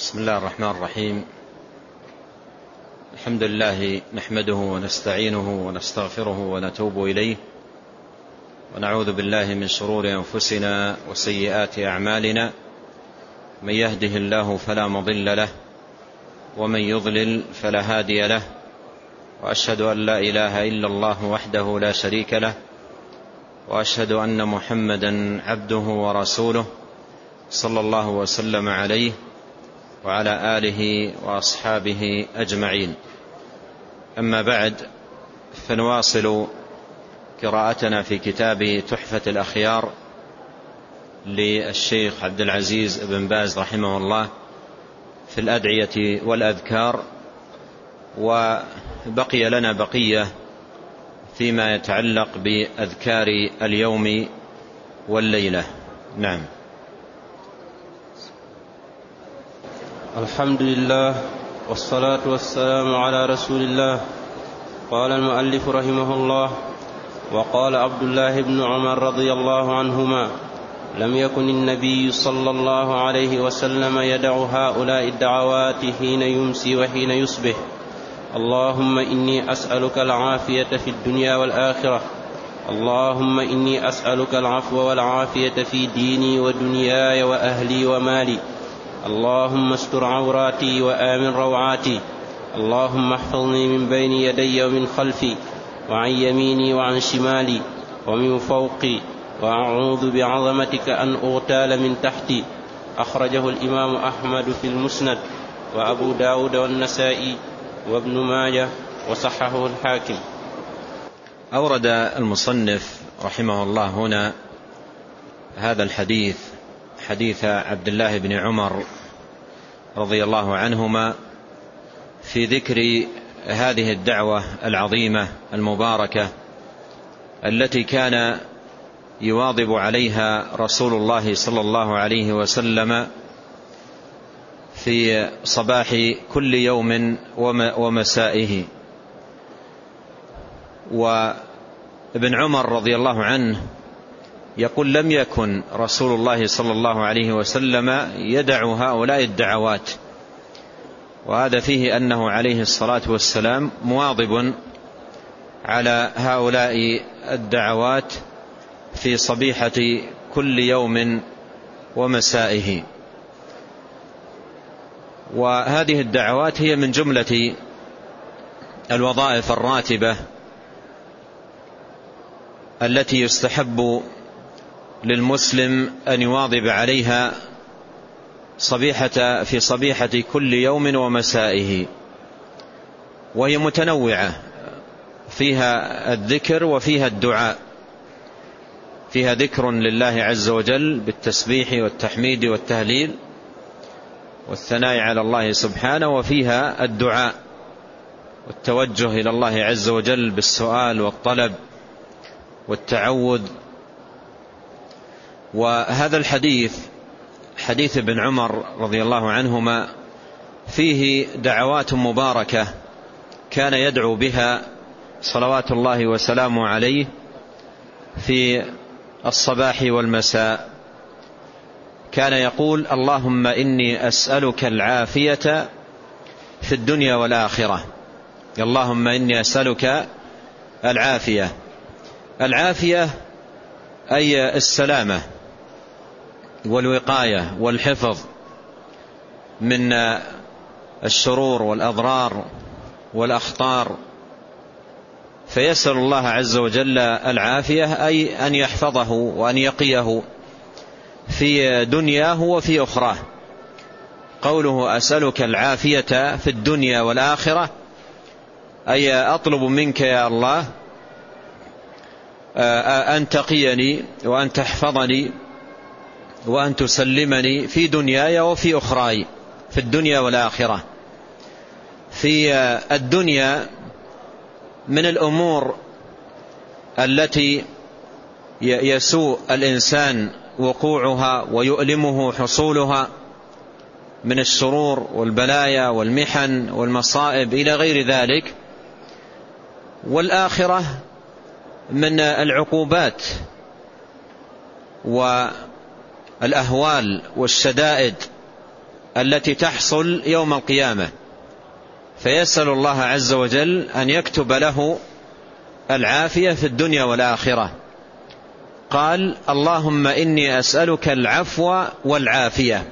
بسم الله الرحمن الرحيم. الحمد لله نحمده ونستعينه ونستغفره ونتوب إليه، ونعوذ بالله من شرور أنفسنا وسيئات أعمالنا، من يهده الله فلا مضل له ومن يضلل فلا هادي له، وأشهد أن لا إله إلا الله وحده لا شريك له، وأشهد أن محمدا عبده ورسوله صلى الله وسلم عليه وعلى آله وأصحابه أجمعين. أما بعد، فنواصل قراءتنا في كتاب تحفة الأخيار للشيخ عبد العزيز بن باز رحمه الله في الأدعية والأذكار، وبقي لنا بقية فيما يتعلق بأذكار اليوم والليلة. نعم. الحمد لله والصلاة والسلام على رسول الله. قال المؤلف رحمه الله: وقال عبد الله بن عمر رضي الله عنهما: لم يكن النبي صلى الله عليه وسلم يدع هؤلاء الدعوات حين يمسي وحين يصبح: اللهم إني أسألك العافية في الدنيا والآخرة، اللهم إني أسألك العفو والعافية في ديني ودنياي وأهلي ومالي، اللهم استر عوراتي وآمن روعاتي، اللهم احفظني من بين يدي ومن خلفي وعن يميني وعن شمالي ومن فوقي، وأعوذ بعظمتك أن أغتال من تحتي. أخرجه الإمام أحمد في المسند، وأبو داود والنسائي وابن ماجه، وصححه الحاكم. أورد المصنف رحمه الله هنا هذا الحديث، حديث عبد الله بن عمر رضي الله عنهما، في ذكر هذه الدعوة العظيمة المباركة التي كان يواظب عليها رسول الله صلى الله عليه وسلم في صباح كل يوم ومسائه. وابن عمر رضي الله عنه يقول: لم يكن رسول الله صلى الله عليه وسلم يدع هؤلاء الدعوات، وهذا فيه أنه عليه الصلاة والسلام مواظب على هؤلاء الدعوات في صبيحة كل يوم ومسائه. وهذه الدعوات هي من جملة الوظائف الراتبة التي يستحب للمسلم أن يواظب عليها في صبيحة كل يوم ومسائه، وهي متنوعة، فيها الذكر وفيها الدعاء، فيها ذكر لله عز وجل بالتسبيح والتحميد والتهليل والثناء على الله سبحانه، وفيها الدعاء والتوجه إلى الله عز وجل بالسؤال والطلب والتعوذ. وهذا الحديث، حديث ابن عمر رضي الله عنهما، فيه دعوات مباركة كان يدعو بها صلوات الله وسلامه عليه في الصباح والمساء. كان يقول: اللهم إني أسألك العافية في الدنيا والآخرة، اللهم إني أسألك العافية. العافية أي السلامة والوقاية والحفظ من الشرور والأضرار والأخطار، فيسأل الله عز وجل العافية، أي أن يحفظه وأن يقيه في دنياه وفي أخراه. قوله أسألك العافية في الدنيا والآخرة، أي أطلب منك يا الله أن تقيني وأن تحفظني وأن تسلمني في دنياي وفي أخراي، في الدنيا والآخرة. في الدنيا من الأمور التي يسوء الإنسان وقوعها ويؤلمه حصولها من الشرور والبلايا والمحن والمصائب إلى غير ذلك. والآخرة من العقوبات والأهوال والشدائد التي تحصل يوم القيامة، فيسأل الله عز وجل أن يكتب له العافية في الدنيا والآخرة. قال: اللهم إني أسألك العفو والعافية.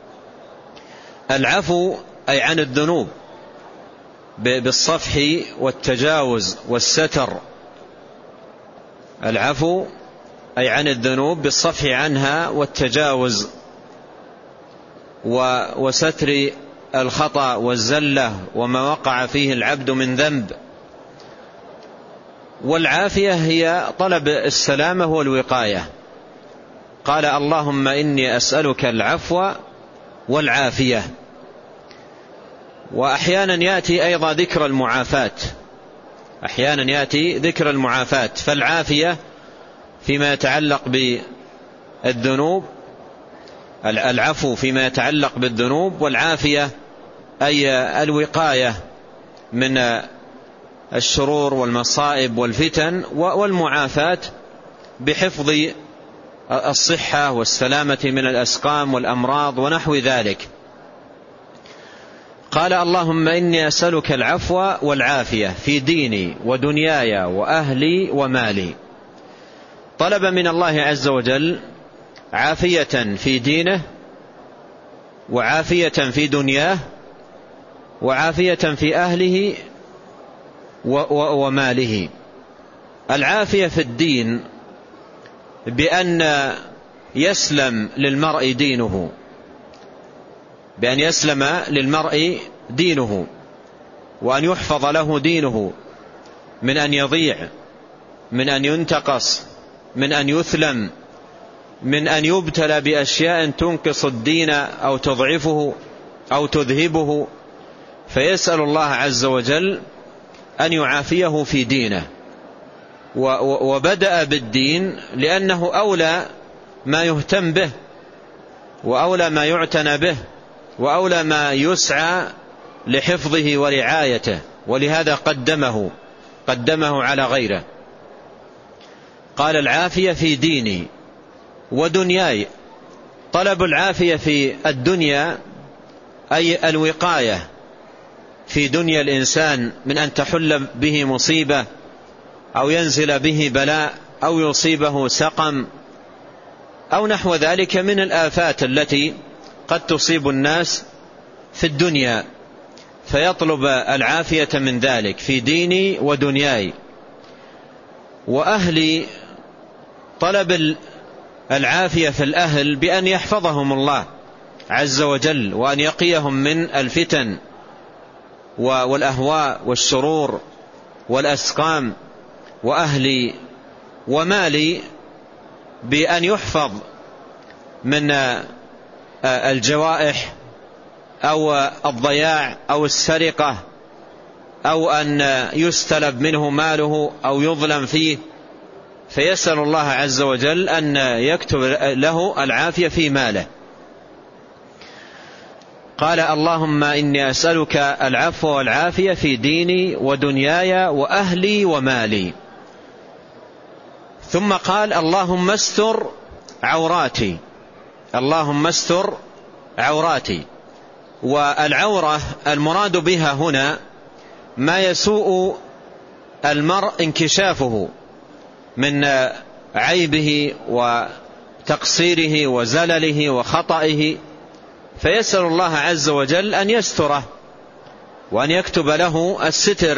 العفو أي عن الذنوب بالصفح والتجاوز والستر. العفو أي عن الذنوب بالصفح عنها والتجاوز وستر الخطأ والزلة وما وقع فيه العبد من ذنب. والعافية هي طلب السلامة والوقاية. قال: اللهم إني أسألك العفو والعافية. وأحيانا يأتي أيضا ذكر المعافاة، أحيانا يأتي ذكر المعافاة. فالعافية فيما يتعلق بالذنوب، العفو فيما يتعلق بالذنوب، والعافية أي الوقاية من الشرور والمصائب والفتن، والمعافاة بحفظ الصحة والسلامة من الأسقام والأمراض ونحو ذلك. قال: اللهم إني أسألك العفو والعافية في ديني ودنياي وأهلي ومالي. طلب من الله عز وجل عافية في دينه، وعافية في دنياه، وعافية في أهله وماله. العافية في الدين بأن يسلم للمرء دينه، بأن يسلم للمرء دينه، وأن يحفظ له دينه من أن يضيع، من أن ينتقص، من أن يثلم، من أن يبتلى بأشياء تنقص الدين أو تضعفه أو تذهبه. فيسأل الله عز وجل أن يعافيه في دينه. وبدأ بالدين لأنه أولى ما يهتم به، وأولى ما يعتنى به، وأولى ما يسعى لحفظه ورعايته، ولهذا قدمه على غيره. قال: العافية في ديني ودنياي. طلب العافية في الدنيا أي الوقاية في دنيا الإنسان من أن تحل به مصيبة، أو ينزل به بلاء، أو يصيبه سقم، أو نحو ذلك من الآفات التي قد تصيب الناس في الدنيا، فيطلب العافية من ذلك في ديني ودنياي. وأهلي، طلب العافية في الأهل بأن يحفظهم الله عز وجل، وأن يقيهم من الفتن والأهواء والشرور والأسقام. وأهلي ومالي بأن يحفظ من الجوائح أو الضياع أو السرقة، أو أن يستلب منه ماله أو يظلم فيه. فيسأل الله عز وجل أن يكتب له العافية في ماله. قال: اللهم إني أسألك العفو والعافية في ديني ودنياي وأهلي ومالي. ثم قال: اللهم استر عوراتي. اللهم استر عوراتي. والعورة المراد بها هنا ما يسوء المرء انكشافه من عيبه وتقصيره وزلله وخطئه، فيسأل الله عز وجل أن يستره وأن يكتب له الستر،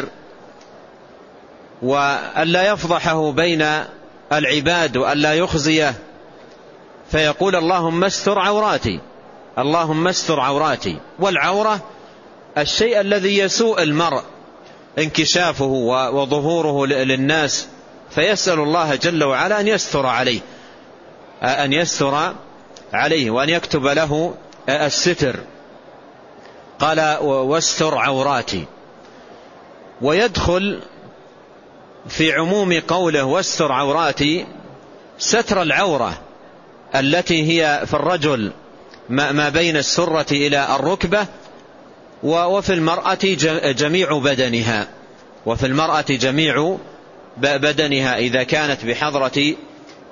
وأن لا يفضحه بين العباد، وأن لا يخزيه. فيقول: اللهم استر عوراتي، اللهم استر عوراتي. والعورة الشيء الذي يسوء المرء انكشافه وظهوره للناس، فيسأل الله جل وعلا أن يستر عليه، أن يستر عليه وأن يكتب له الستر. قال: واستر عوراتي. ويدخل في عموم قوله واستر عوراتي ستر العورة التي هي في الرجل ما بين السرة إلى الركبة، وفي المرأة جميع بدنها، وفي المرأة جميع بدنها إذا كانت بحضرة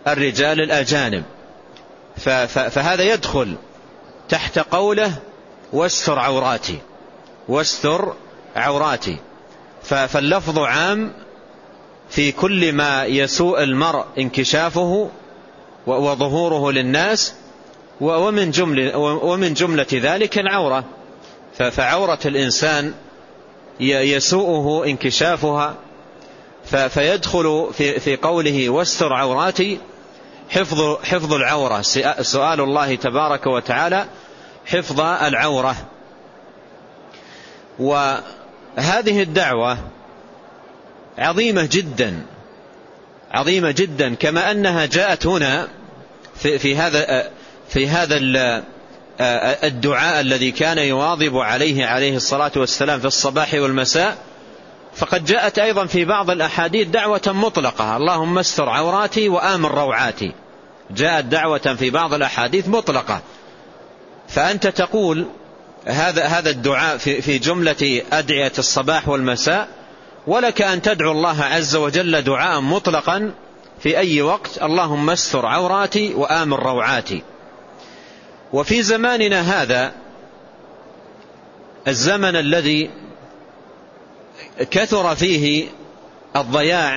الرجال الأجانب. فهذا يدخل تحت قوله واستر عوراتي، واستر عوراتي. فاللفظ عام في كل ما يسوء المرء انكشافه وظهوره للناس، ومن جملة ذلك العورة. فعورة الإنسان يسوءه انكشافها، فيدخل في قوله واستر عوراتي حفظ العورة، سؤال الله تبارك وتعالى حفظ العورة. وهذه الدعوة عظيمة جدا، عظيمة جدا، كما أنها جاءت هنا في هذا الدعاء الذي كان يواظب عليه الصلاة والسلام في الصباح والمساء. فقد جاءت أيضا في بعض الأحاديث دعوة مطلقة، اللهم استر عوراتي وآمن روعاتي، جاءت دعوة في بعض الأحاديث مطلقة. فأنت تقول هذا الدعاء في جملة أدعية الصباح والمساء، ولك أن تدعو الله عز وجل دعاء مطلقا في أي وقت، اللهم استر عوراتي وآمن روعاتي. وفي زماننا هذا الزمن الذي كثر فيه الضياع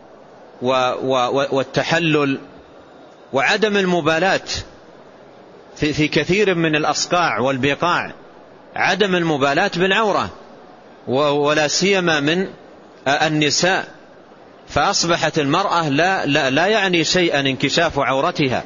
والتحلل وعدم المبالاة في كثير من الأصقاع والبقاع، عدم المبالاة بالعورة ولا سيما من النساء، فأصبحت المرأة لا يعني شيئا انكشاف عورتها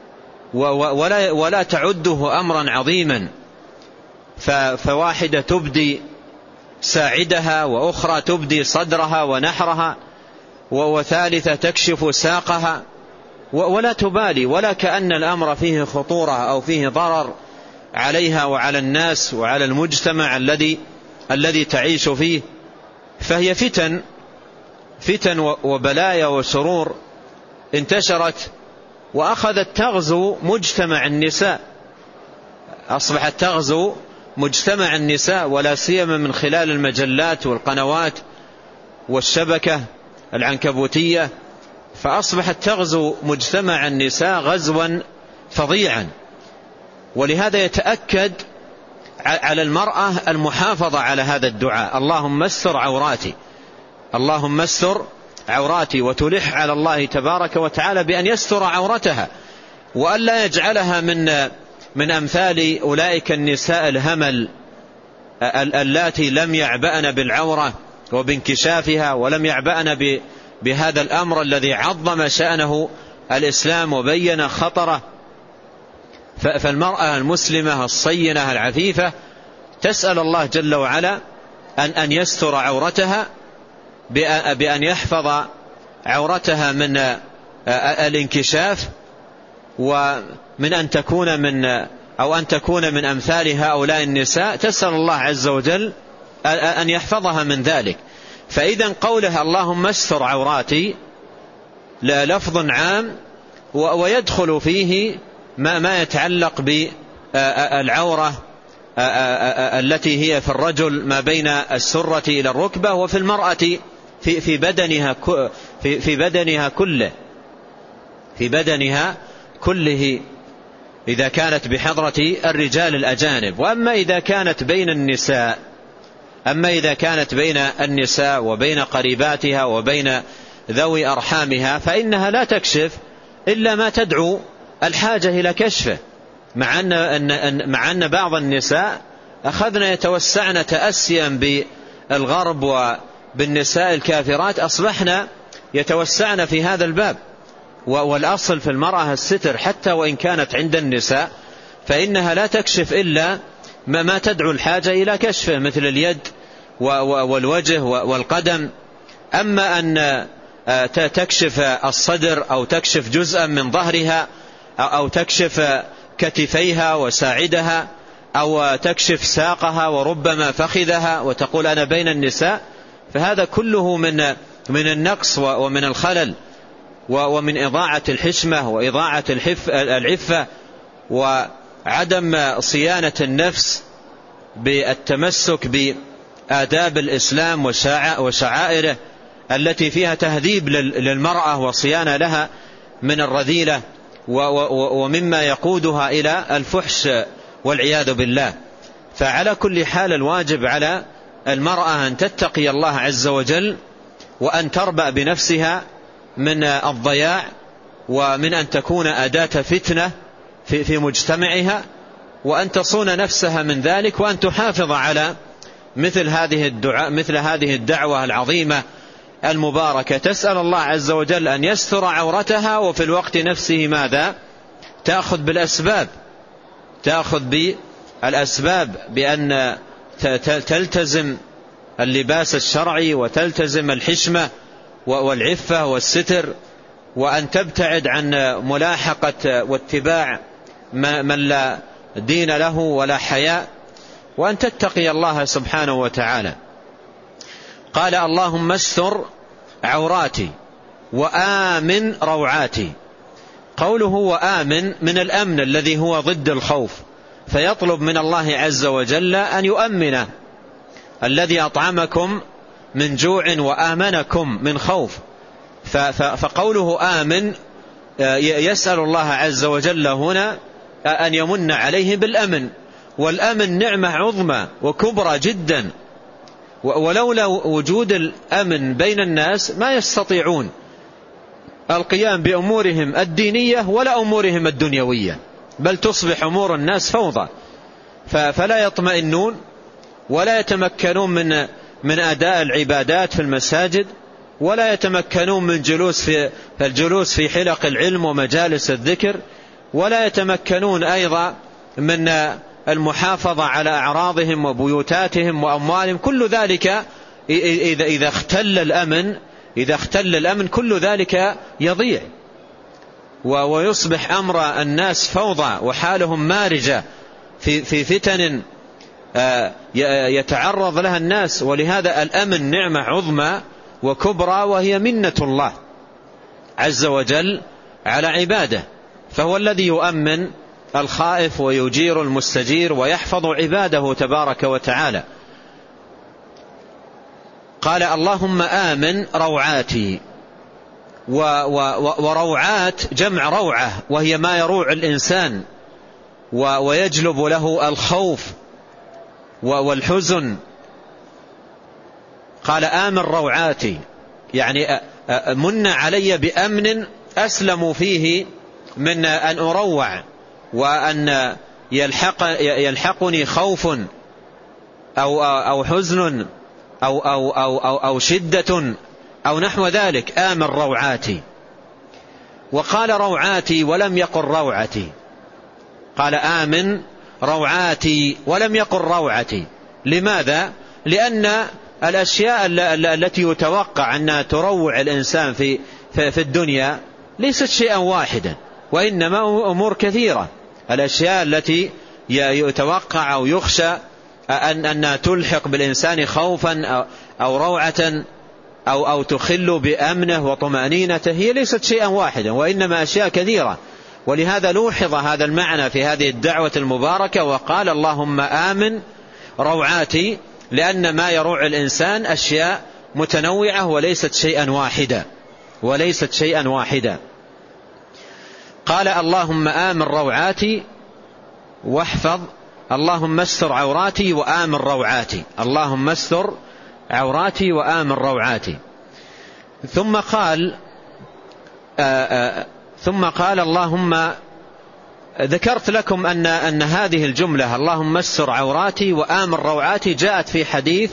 ولا تعده أمرا عظيما. فواحدة تبدي ساعدها، وأخرى تبدي صدرها ونحرها، وثالثة تكشف ساقها، ولا تبالي، ولا كأن الأمر فيه خطورة أو فيه ضرر عليها وعلى الناس وعلى المجتمع الذي تعيش فيه. فهي فتن وبلايا وشرور انتشرت وأخذت تغزو مجتمع النساء، أصبحت تغزو مجتمع النساء، ولا سيما من خلال المجلات والقنوات والشبكة العنكبوتية، فأصبحت تغزو مجتمع النساء غزوا فظيعا. ولهذا يتأكد على المرأة المحافظة على هذا الدعاء، اللهم استر عوراتي، اللهم استر عوراتي، وتلح على الله تبارك وتعالى بأن يستر عورتها، وأن لا يجعلها من أمثال أولئك النساء الهمل اللاتي لم يعبأن بالعورة وبانكشافها، ولم يعبأن بهذا الأمر الذي عظم شأنه الإسلام وبين خطره. فالمرأة المسلمة الصينة العفيفة تسأل الله جل وعلا أن يستر عورتها، بأن يحفظ عورتها من الانكشاف، ومن أن تكون من أمثال هؤلاء النساء. تسأل الله عز وجل أن يحفظها من ذلك. فإذا قولها اللهم استر عوراتي لفظ عام، ويدخل فيه ما يتعلق بالعورة التي هي في الرجل ما بين السرة إلى الركبة، وفي المرأة في بدنها كله إذا كانت بحضرة الرجال الأجانب. وأما إذا كانت بين النساء وبين قريباتها وبين ذوي أرحامها، فإنها لا تكشف إلا ما تدعو الحاجة إلى كشفه، مع أن بعض النساء أخذن يتوسعن تأسيا بالغرب وبالنساء الكافرات، أصبحن يتوسعن في هذا الباب. والأصل في المرأة الستر، حتى وإن كانت عند النساء فإنها لا تكشف إلا ما تدعو الحاجة إلى كشفه، مثل اليد والوجه والقدم. أما أن تكشف الصدر أو تكشف جزءا من ظهرها أو تكشف كتفيها وساعدها أو تكشف ساقها وربما فخذها وتقول أنا بين النساء، فهذا كله من النقص ومن الخلل ومن إضاعة الحشمة وإضاعة العفة وعدم صيانة النفس بالتمسك بآداب الإسلام وشعائره التي فيها تهذيب للمرأة وصيانة لها من الرذيلة ومما يقودها إلى الفحش والعياذ بالله. فعلى كل حال الواجب على المرأة أن تتقي الله عز وجل، وأن تربأ بنفسها من الضياع، ومن أن تكون أداة فتنة في مجتمعها، وأن تصون نفسها من ذلك، وأن تحافظ على مثل هذه الدعوة العظيمة المباركة. تسأل الله عز وجل أن يستر عورتها، وفي الوقت نفسه ماذا؟ تأخذ بالأسباب بأن تلتزم اللباس الشرعي، وتلتزم الحشمة والعفة والستر، وأن تبتعد عن ملاحقة واتباع من لا دين له ولا حياء، وأن تتقي الله سبحانه وتعالى. قال اللهم استر عوراتي وآمن روعاتي. قوله وآمن من الأمن الذي هو ضد الخوف، فيطلب من الله عز وجل أن يؤمنه، الذي أطعمكم من جوع وآمنكم من خوف. فقوله آمن يسأل الله عز وجل هنا أن يمن عليه بالأمن، والأمن نعمة عظمى وكبرى جدا، ولولا وجود الأمن بين الناس ما يستطيعون القيام بأمورهم الدينية ولا أمورهم الدنيوية، بل تصبح أمور الناس فوضى، فلا يطمئنون ولا يتمكنون من أداء العبادات في المساجد، ولا يتمكنون من الجلوس في حلق العلم ومجالس الذكر، ولا يتمكنون أيضا من المحافظة على أعراضهم وبيوتاتهم وأموالهم. كل ذلك إذا اختل الأمن كل ذلك يضيع، ويصبح أمر الناس فوضى وحالهم مارجة في فتن يتعرض لها الناس. ولهذا الأمن نعمة عظمى وكبرى، وهي منة الله عز وجل على عباده، فهو الذي يؤمن الخائف ويجير المستجير ويحفظ عباده تبارك وتعالى. قال اللهم آمن روعاتي. وروعات جمع روعة، وهي ما يروع الإنسان ويجلب له الخوف والحزن. قال آمن روعاتي، يعني من علي بأمن أسلم فيه من أن أروع، وأن يلحقني خوف أو حزن أو شدة أو نحو ذلك. آمن روعاتي. وقال روعاتي ولم يقل روعتي، قال آمن روعاتي ولم يقل روعتي. لماذا؟ لأن الأشياء التي يتوقع أنها تروع الإنسان في الدنيا ليست شيئا واحدا، وإنما أمور كثيرة. الأشياء التي يتوقع أو يخشى أنها تلحق بالإنسان خوفا أو روعة أو تخل بأمنه وطمأنينته هي ليست شيئا واحدا، وإنما أشياء كثيرة. ولهذا لوحظ هذا المعنى في هذه الدعوة المباركة، وقال اللهم آمن روعاتي، لأن ما يروع الإنسان أشياء متنوعة وليست شيئا واحدا. قال اللهم آمن روعاتي واحفظ، اللهم استر عوراتي وآمن روعاتي، اللهم استر عوراتي وآمن روعاتي. ثم قال اللهم ذكرت لكم أن هذه الجملة اللهم استر عوراتي وآمن روعاتي جاءت في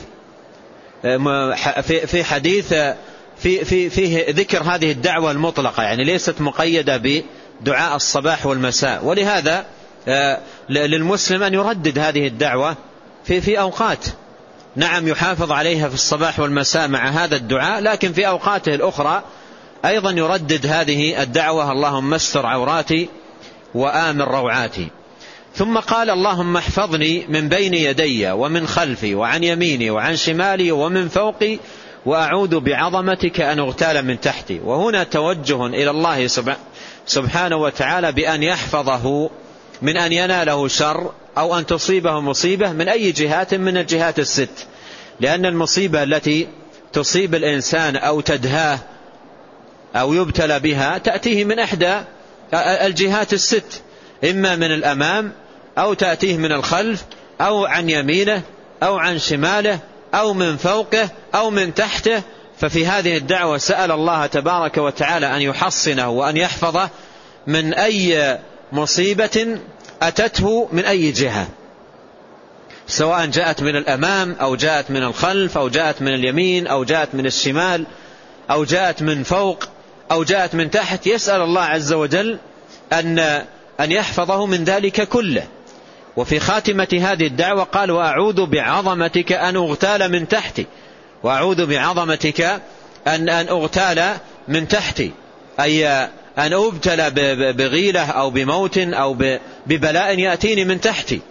حديث فيه ذكر هذه الدعوة المطلقة، يعني ليست مقيدة بدعاء الصباح والمساء. ولهذا للمسلم أن يردد هذه الدعوة في أوقات، نعم يحافظ عليها في الصباح والمساء مع هذا الدعاء، لكن في أوقاته الأخرى أيضا يردد هذه الدعوة اللهم استر عوراتي وآمن روعاتي. ثم قال اللهم احفظني من بين يدي ومن خلفي وعن يميني وعن شمالي ومن فوقي، وأعوذ بعظمتك أن أغتال من تحتي. وهنا توجه إلى الله سبحانه وتعالى بأن يحفظه من أن يناله شر أو أن تصيبه مصيبة من أي جهات من الجهات الست، لأن المصيبة التي تصيب الإنسان أو تدهاه أو يبتلى بها تأتيه من إحدى الجهات الست، إما من الأمام أو تأتيه من الخلف أو عن يمينه أو عن شماله أو من فوقه أو من تحته. ففي هذه الدعوة سأل الله تبارك وتعالى أن يحصنه وأن يحفظه من أي مصيبة أتته من أي جهة، سواء جاءت من الأمام أو جاءت من الخلف أو جاءت من اليمين أو جاءت من الشمال أو جاءت من فوق أو جاءت من تحت. يسأل الله عز وجل أن يحفظه من ذلك كله. وفي خاتمة هذه الدعوة قال: وأعوذ بعظمتك أن أغتال من تحتي، وأعوذ بعظمتك أن أغتال من تحتي، أي أن أبتلى بغيلة أو بموت أو ببلاء يأتيني من تحتي.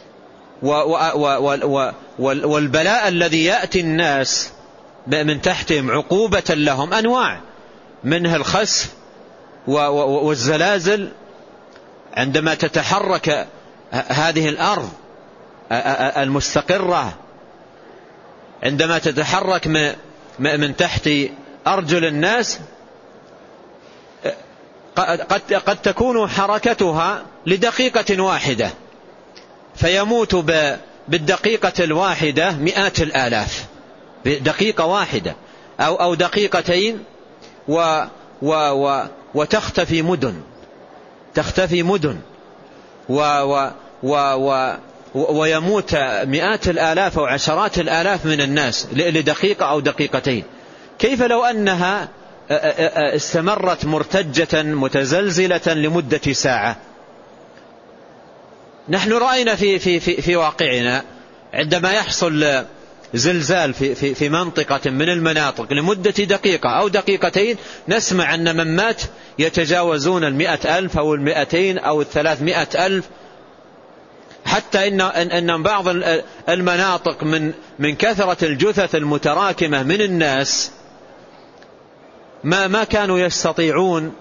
والبلاء الذي يأتي الناس من تحتهم عقوبة لهم أنواع، منها الخسف والزلازل عندما تتحرك هذه الأرض المستقرة، عندما تتحرك من تحت أرجل الناس، قد تكون حركتها لدقيقة واحدة فيموت بالدقيقة الواحدة مئات الآلاف، بدقيقة واحدة أو دقيقتين، وتختفي مدن ويموت مئات الآلاف أو عشرات الآلاف من الناس لدقيقة أو دقيقتين. كيف لو أنها استمرت مرتجة متزلزلة لمدة ساعة؟ نحن رأينا في واقعنا عندما يحصل زلزال في منطقة من المناطق لمدة دقيقة أو دقيقتين، نسمع أن من مات يتجاوزون 100,000 أو 200 أو 300,000، حتى إن بعض المناطق من كثرة الجثث المتراكمة من الناس ما كانوا يستطيعون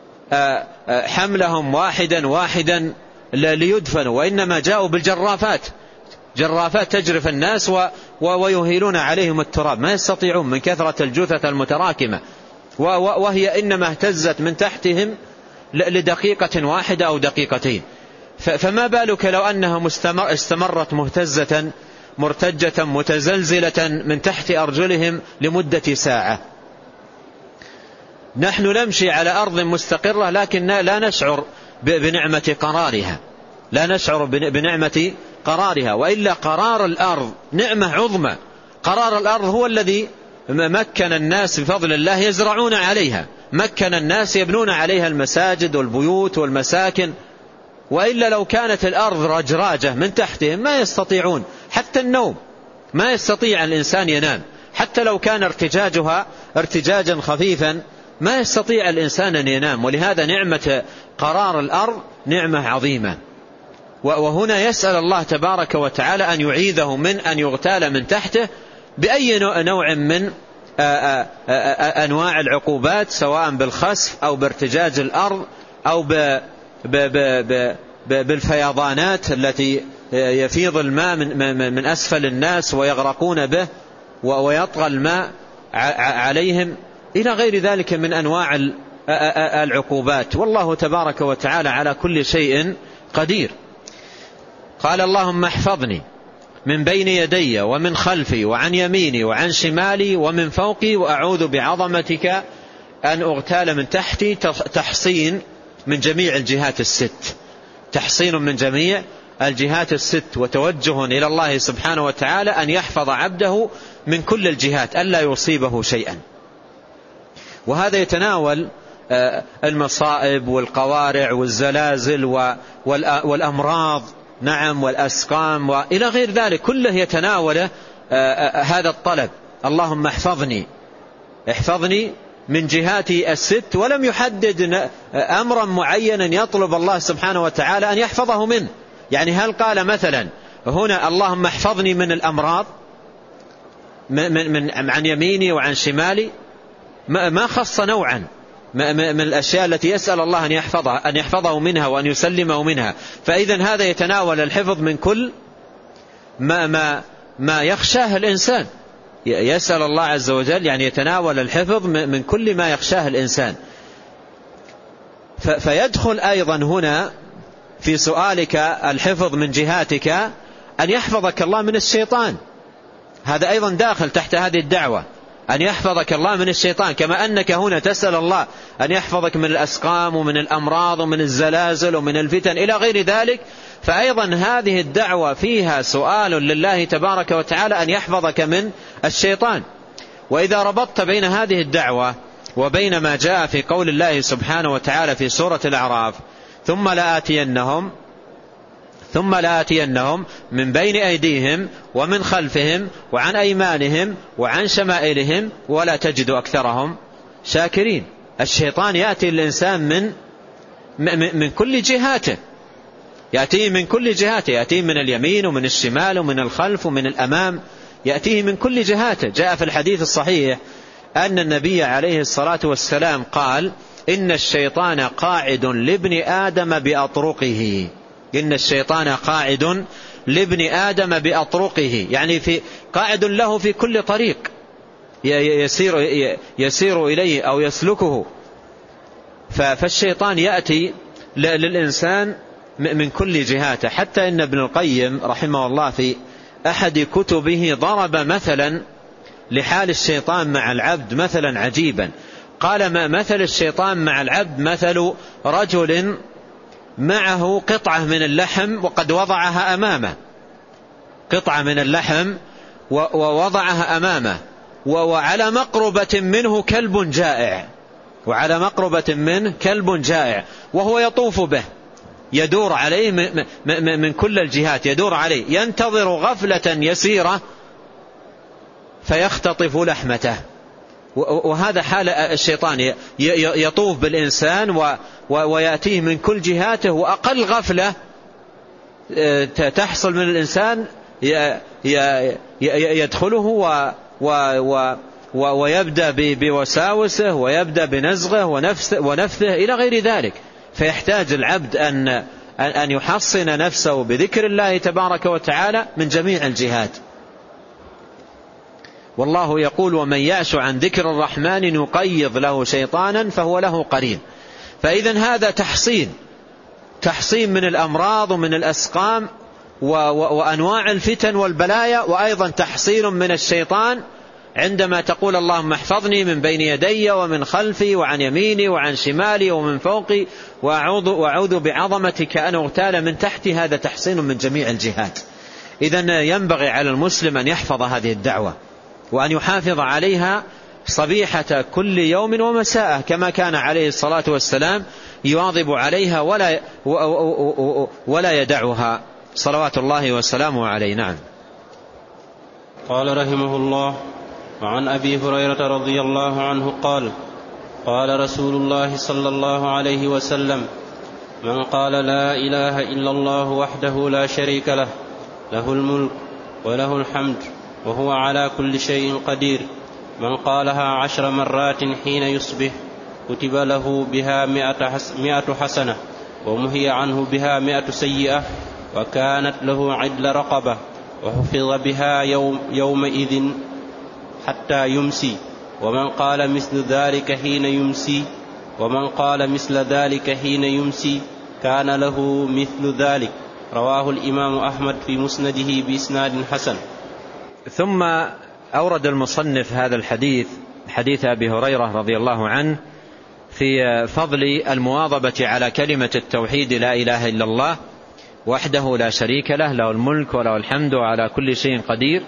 حملهم واحدا ليدفنوا، وإنما جاءوا بالجرافات، جرافات تجرف الناس ويهيلون عليهم التراب، ما يستطيعون من كثرة الجثث المتراكمة، وهي إنما اهتزت من تحتهم لدقيقة واحدة أو دقيقتين. فما بالك لو أنها استمرت مهتزة مرتجة متزلزلة من تحت أرجلهم لمدة ساعة. نحن نمشي على أرض مستقرة لكن لا نشعر بنعمة قرارها، لا نشعر بنعمة قرارها، وإلا قرار الأرض نعمة عظمى. قرار الأرض هو الذي مكن الناس بفضل الله يزرعون عليها، مكن الناس يبنون عليها المساجد والبيوت والمساكن، وإلا لو كانت الأرض رجراجة من تحتهم ما يستطيعون حتى النوم، ما يستطيع الإنسان ينام، حتى لو كان ارتجاجها ارتجاجا خفيفا ما يستطيع الإنسان أن ينام. ولهذا نعمة قرار الأرض نعمة عظيمة. وهنا يسأل الله تبارك وتعالى أن يعيذه من أن يغتال من تحته بأي نوع من أنواع العقوبات، سواء بالخسف أو بارتجاج الأرض أو بالفيضانات التي يفيض الماء من أسفل الناس ويغرقون به ويطغى الماء عليهم، إلى غير ذلك من أنواع العقوبات. والله تبارك وتعالى على كل شيء قدير. قال: اللهم احفظني من بين يدي ومن خلفي وعن يميني وعن شمالي ومن فوقي، وأعوذ بعظمتك أن أغتال من تحتي. تحصين من جميع الجهات الست، تحصين من جميع الجهات الست، وتوجه إلى الله سبحانه وتعالى أن يحفظ عبده من كل الجهات ألا يصيبه شيئا. وهذا يتناول المصائب والقوارع والزلازل والأمراض، نعم، والأسقام وإلى غير ذلك، كله يتناول هذا الطلب: اللهم احفظني من جهاتي الست. ولم يحدد أمرا معينا يطلب الله سبحانه وتعالى أن يحفظه منه. يعني هل قال مثلا هنا اللهم احفظني من الأمراض عن يميني وعن شمالي؟ ما خص نوعا من الأشياء التي يسأل الله أن يحفظه منها وأن يسلمه منها. فإذن هذا يتناول الحفظ من كل ما يخشاه الإنسان. يسأل الله عز وجل يعني يتناول الحفظ من كل ما يخشاه الإنسان. فيدخل أيضا هنا في سؤالك الحفظ من جهاتك أن يحفظك الله من الشيطان، هذا أيضا داخل تحت هذه الدعوة، أن يحفظك الله من الشيطان، كما أنك هنا تسأل الله أن يحفظك من الأسقام ومن الأمراض ومن الزلازل ومن الفتن إلى غير ذلك، فأيضا هذه الدعوة فيها سؤال لله تبارك وتعالى أن يحفظك من الشيطان. وإذا ربطت بين هذه الدعوة وبين ما جاء في قول الله سبحانه وتعالى في سورة الأعراف ثم لآتينهم من بين أيديهم ومن خلفهم وعن أيمانهم وعن شمائلهم ولا تجد أكثرهم شاكرين. الشيطان يأتي الإنسان من كل جهاته، يأتيه من كل جهاته، يأتيه من اليمين ومن الشمال ومن الخلف ومن الأمام، يأتيه من كل جهاته. جاء في الحديث الصحيح أن النبي عليه الصلاة والسلام قال: إن الشيطان قاعد لابن آدم بأطرقه. إن الشيطان قاعد لابن آدم بأطرقه، يعني قاعد له في كل طريق يسير إليه أو يسلكه. فالشيطان يأتي للإنسان من كل جهاته. حتى إن ابن القيم رحمه الله في أحد كتبه ضرب مثلا لحال الشيطان مع العبد مثلا عجيبا. قال: ما مثل الشيطان مع العبد مثل رجل معه قطعة من اللحم وقد وضعها أمامه، قطعة من اللحم ووضعها أمامه، وعلى مقربة منه كلب جائع، وعلى مقربة منه كلب جائع، وهو يطوف به، يدور عليه من كل الجهات، يدور عليه، ينتظر غفلة يسيرة فيختطف لحمته. وهذا حال الشيطان، يطوف بالإنسان ويأتيه من كل جهاته، وأقل غفلة تحصل من الإنسان يدخله ويبدأ بوساوسه ويبدأ بنزغه ونفثه إلى غير ذلك. فيحتاج العبد أن يحصن نفسه بذكر الله تبارك وتعالى من جميع الجهات. والله يقول: ومن يعش عن ذكر الرحمن نقيض له شيطانا فهو له قرين. فإذن هذا تحصين من الأمراض ومن الأسقام وأنواع الفتن والبلايا، وأيضا تحصين من الشيطان عندما تقول: اللهم احفظني من بين يدي ومن خلفي وعن يميني وعن شمالي ومن فوقي وأعوذ بعظمتك أن أغتال من تحتي. هذا تحصين من جميع الجهات. إذن ينبغي على المسلم أن يحفظ هذه الدعوة وأن يحافظ عليها صبيحة كل يوم ومساء، كما كان عليه الصلاة والسلام يواظب عليها ولا يدعها صلوات الله وسلامه عليه. نعم. قال رحمه الله: وعن أبي هريرة رضي الله عنه قال: قال رسول الله صلى الله عليه وسلم: من قال لا إله إلا الله وحده لا شريك له، له الملك وله الحمد وهو على كل شيء قدير، من قالها 10 مرات حين يصبح كتب له بها 100 حسنة ومهي عنه بها 100 سيئة، وكانت له عدل رقبة، وحفظ بها يومئذ حتى يمسي، ومن قال مثل ذلك حين يمسي كان له مثل ذلك. رواه الإمام أحمد في مسنده بإسناد حسن. ثم أورد المصنف هذا الحديث، حديث أبي هريرة رضي الله عنه، في فضل المواظبة على كلمة التوحيد: لا إله إلا الله وحده لا شريك له، له الملك وله الحمد وعلى كل شيء قدير،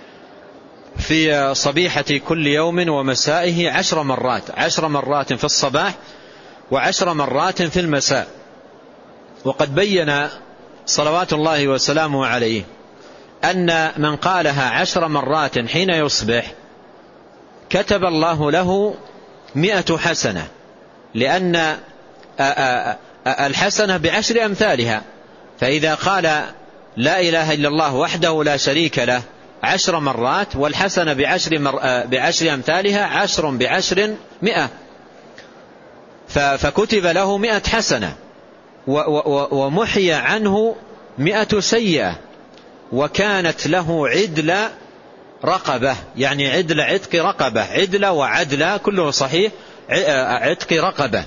في صبيحة كل يوم ومسائه 10 مرات، 10 مرات في الصباح و10 مرات في المساء. وقد بين صلوات الله وسلامه عليه أن من قالها 10 مرات حين يصبح كتب الله له 100 حسنة، لأن الحسنة ب10 أمثالها. فإذا قال لا إله إلا الله وحده لا شريك له 10 مرات، والحسنة ب10 أمثالها، 10 ب10 100، فكتب له 100 حسنة ومحي عنه 100 سيئة، وكانت له عدل رقبة، يعني عدل عتق رقبة، عدل وعدل كله صحيح، عتق رقبة،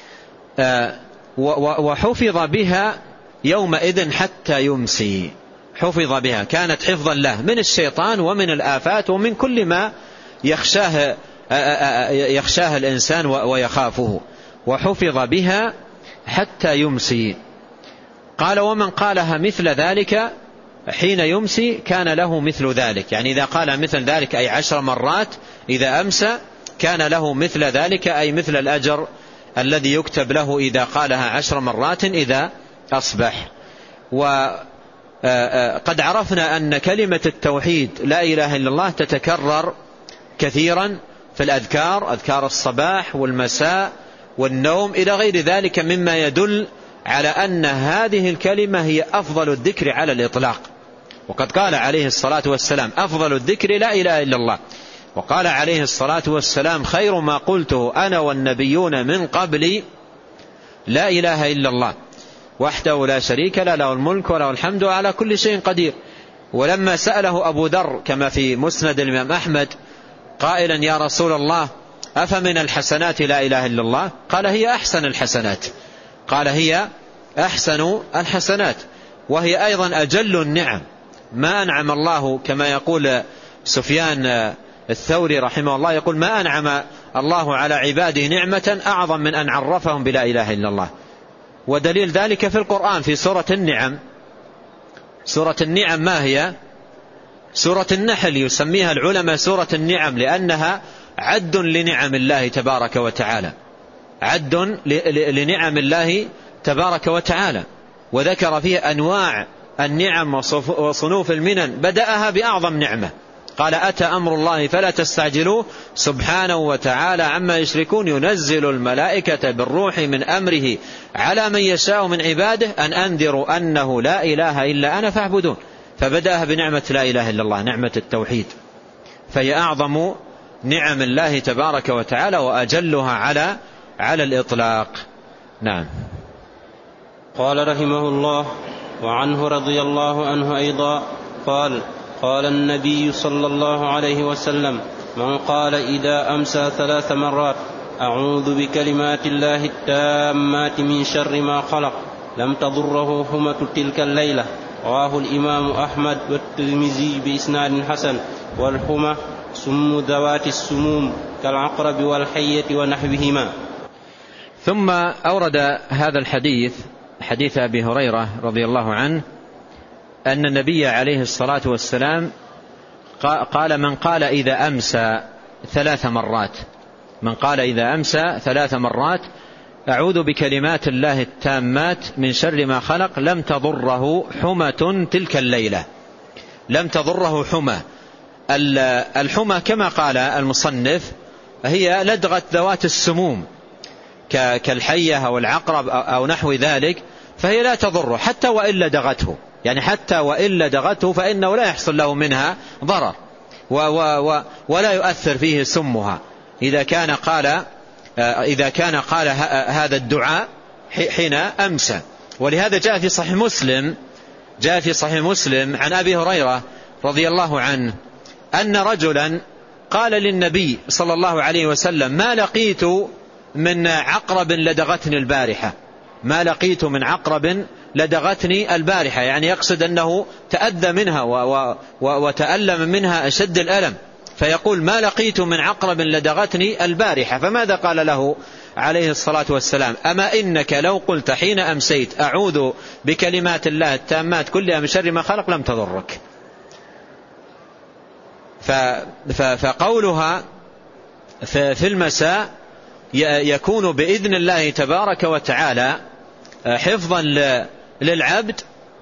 وحفظ بها يومئذ حتى يمسي، حفظ بها، كانت حفظا له من الشيطان ومن الآفات ومن كل ما يخشاه الإنسان ويخافه، وحفظ بها حتى يمسي. قال ومن قالها مثل ذلك حين يمسي كان له مثل ذلك، يعني إذا قال مثل ذلك أي 10 مرات إذا أمسى كان له مثل ذلك، أي مثل الأجر الذي يكتب له إذا قالها 10 مرات إذا أصبح. وقد عرفنا أن كلمة التوحيد لا إله إلا الله تتكرر كثيرا في الأذكار، أذكار الصباح والمساء والنوم إلى غير ذلك مما يدل على أن هذه الكلمة هي أفضل الذكر على الإطلاق. وقد قال عليه الصلاة والسلام أفضل الذكر لا إله إلا الله، وقال عليه الصلاة والسلام خير ما قلته أنا والنبيون من قبلي لا إله إلا الله وحده لا شريك له، له الملك وله الحمد وعلى كل شيء قدير. ولما سأله أبو ذر كما في مسند الإمام أحمد قائلا يا رسول الله أفمن الحسنات لا إله إلا الله؟ قال هي أحسن الحسنات، قال هي أحسن الحسنات، وهي أيضا أجل النعم. ما أنعم الله كما يقول سفيان الثوري رحمه الله، يقول ما أنعم الله على عباده نعمة أعظم من أن عرفهم بلا إله إلا الله. ودليل ذلك في القرآن في سورة النعم. سورة النعم ما هي؟ سورة النحل، يسميها العلماء سورة النعم لأنها عد لنعم الله تبارك وتعالى، عد لنعم الله تبارك وتعالى، وذكر فيها أنواع النعم وصنوف المنن، بدأها بأعظم نعمة قال أتى أمر الله فلا تستعجلوه سبحانه وتعالى عما يشركون ينزل الملائكة بالروح من أمره على من يشاء من عباده أن أنذروا أنه لا إله إلا أنا فاعبدون. فبدأها بنعمة لا إله إلا الله، نعمة التوحيد، فهي أعظم نعم الله تبارك وتعالى وأجلها على الإطلاق. نعم. قال رحمه الله وعنه رضي الله عنه أيضا قال النبي صلى الله عليه وسلم من قال إذا أمسى 3 مرات أعوذ بكلمات الله التامات من شر ما خلق لم تضره حمة تلك الليلة. رواه الإمام أحمد والترمذي بإسناد حسن. والحمى سم ذوات السموم كالعقرب والحية ونحوهما. ثم أورد هذا الحديث، حديث أبي هريرة رضي الله عنه، أن النبي عليه الصلاة والسلام قال من قال إذا أمسى 3 مرات، من قال إذا أمسى 3 مرات أعوذ بكلمات الله التامات من شر ما خلق لم تضره حمة تلك الليلة. لم تضره حمى. الحمى كما قال المصنف هي لدغة ذوات السموم كالحية أو العقرب أو نحو ذلك، فهي لا تضره حتى وإن لدغته، يعني حتى وإن لدغته فإنه لا يحصل له منها ضرر ولا يؤثر فيه سمها إذا كان قال هذا الدعاء حين أمسى. ولهذا جاء في صحيح مسلم عن أبي هريرة رضي الله عنه أن رجلا قال للنبي صلى الله عليه وسلم ما لقيت من عقرب لدغتني البارحة، ما لقيت من عقرب لدغتني البارحة، يعني يقصد أنه تأذى منها وتألم منها أشد الألم، فيقول ما لقيت من عقرب لدغتني البارحة. فماذا قال له عليه الصلاة والسلام؟ أما إنك لو قلت حين أمسيت أعوذ بكلمات الله التامات كلها من شر ما خلق لم تضرك. فقولها في المساء يكون بإذن الله تبارك وتعالى حفظا للعبد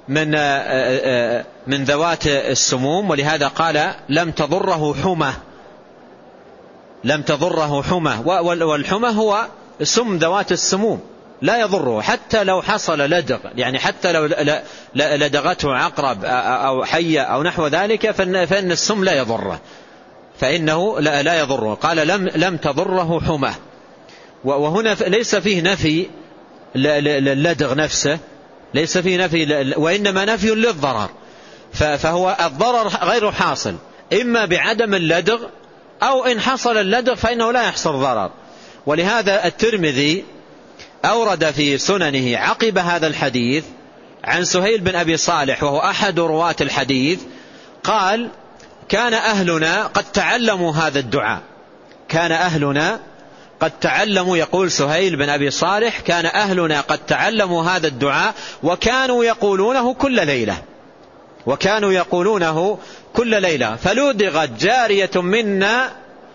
من ذوات السموم. ولهذا قال لم تضره حمى، لم تضره حمى. والحمى هو سم ذوات السموم لا يضره حتى لو حصل لدغ، يعني حتى لو لدغته عقرب أو حية أو نحو ذلك فإن السم لا يضره، فإنه لا يضره. قال لم تضره حمى. وهنا ليس فيه نفي للدغ نفسه، ليس فيه نفي، وإنما نفي للضرر. فهو الضرر غير حاصل إما بعدم اللدغ أو إن حصل اللدغ فإنه لا يحصل ضرر. ولهذا الترمذي أورد في سننه عقب هذا الحديث عن سهيل بن أبي صالح وهو أحد رواة الحديث قال: كان أهلنا قد تعلموا هذا الدعاء، كان أهلنا قد تعلموا، يقول سهيل بن أبي صالح: كان أهلنا قد تعلموا هذا الدعاء وكانوا يقولونه كل ليلة، وكانوا يقولونه كل ليلة، فلودغت جارية منا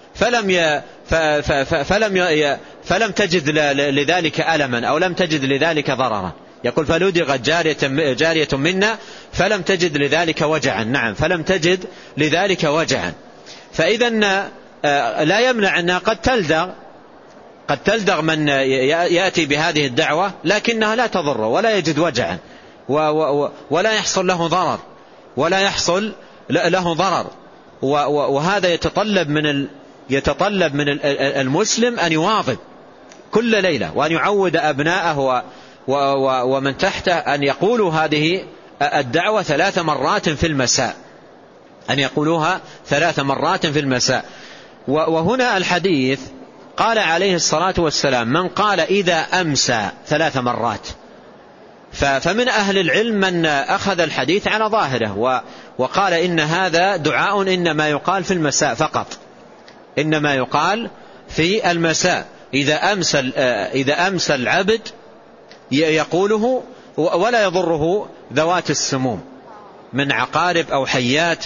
فلم تجد لذلك ألما أو لم تجد لذلك ضررا. يقول: فلودغت جارية منا فلم تجد لذلك وجعا. نعم، فلم تجد لذلك وجعا. فإذا لا يمنع أنها قد تلدغ من يأتي بهذه الدعوة، لكنها لا تضره ولا يجد وجعا ولا يحصل له ضرر، وهذا يتطلب من المسلم أن يواظب كل ليلة وأن يعود أبناءه ومن تحته أن يقولوا هذه الدعوة 3 مرات في المساء، أن يقولوها 3 مرات في المساء. وهنا الحديث قال عليه الصلاة والسلام: من قال إذا أمسى 3 مرات. فمن أهل العلم من أخذ الحديث على ظاهره وقال إن هذا دعاء إنما يقال في المساء فقط، إنما يقال في المساء. إذا أمسى العبد يقوله ولا يضره ذوات السموم من عقارب أو حيات.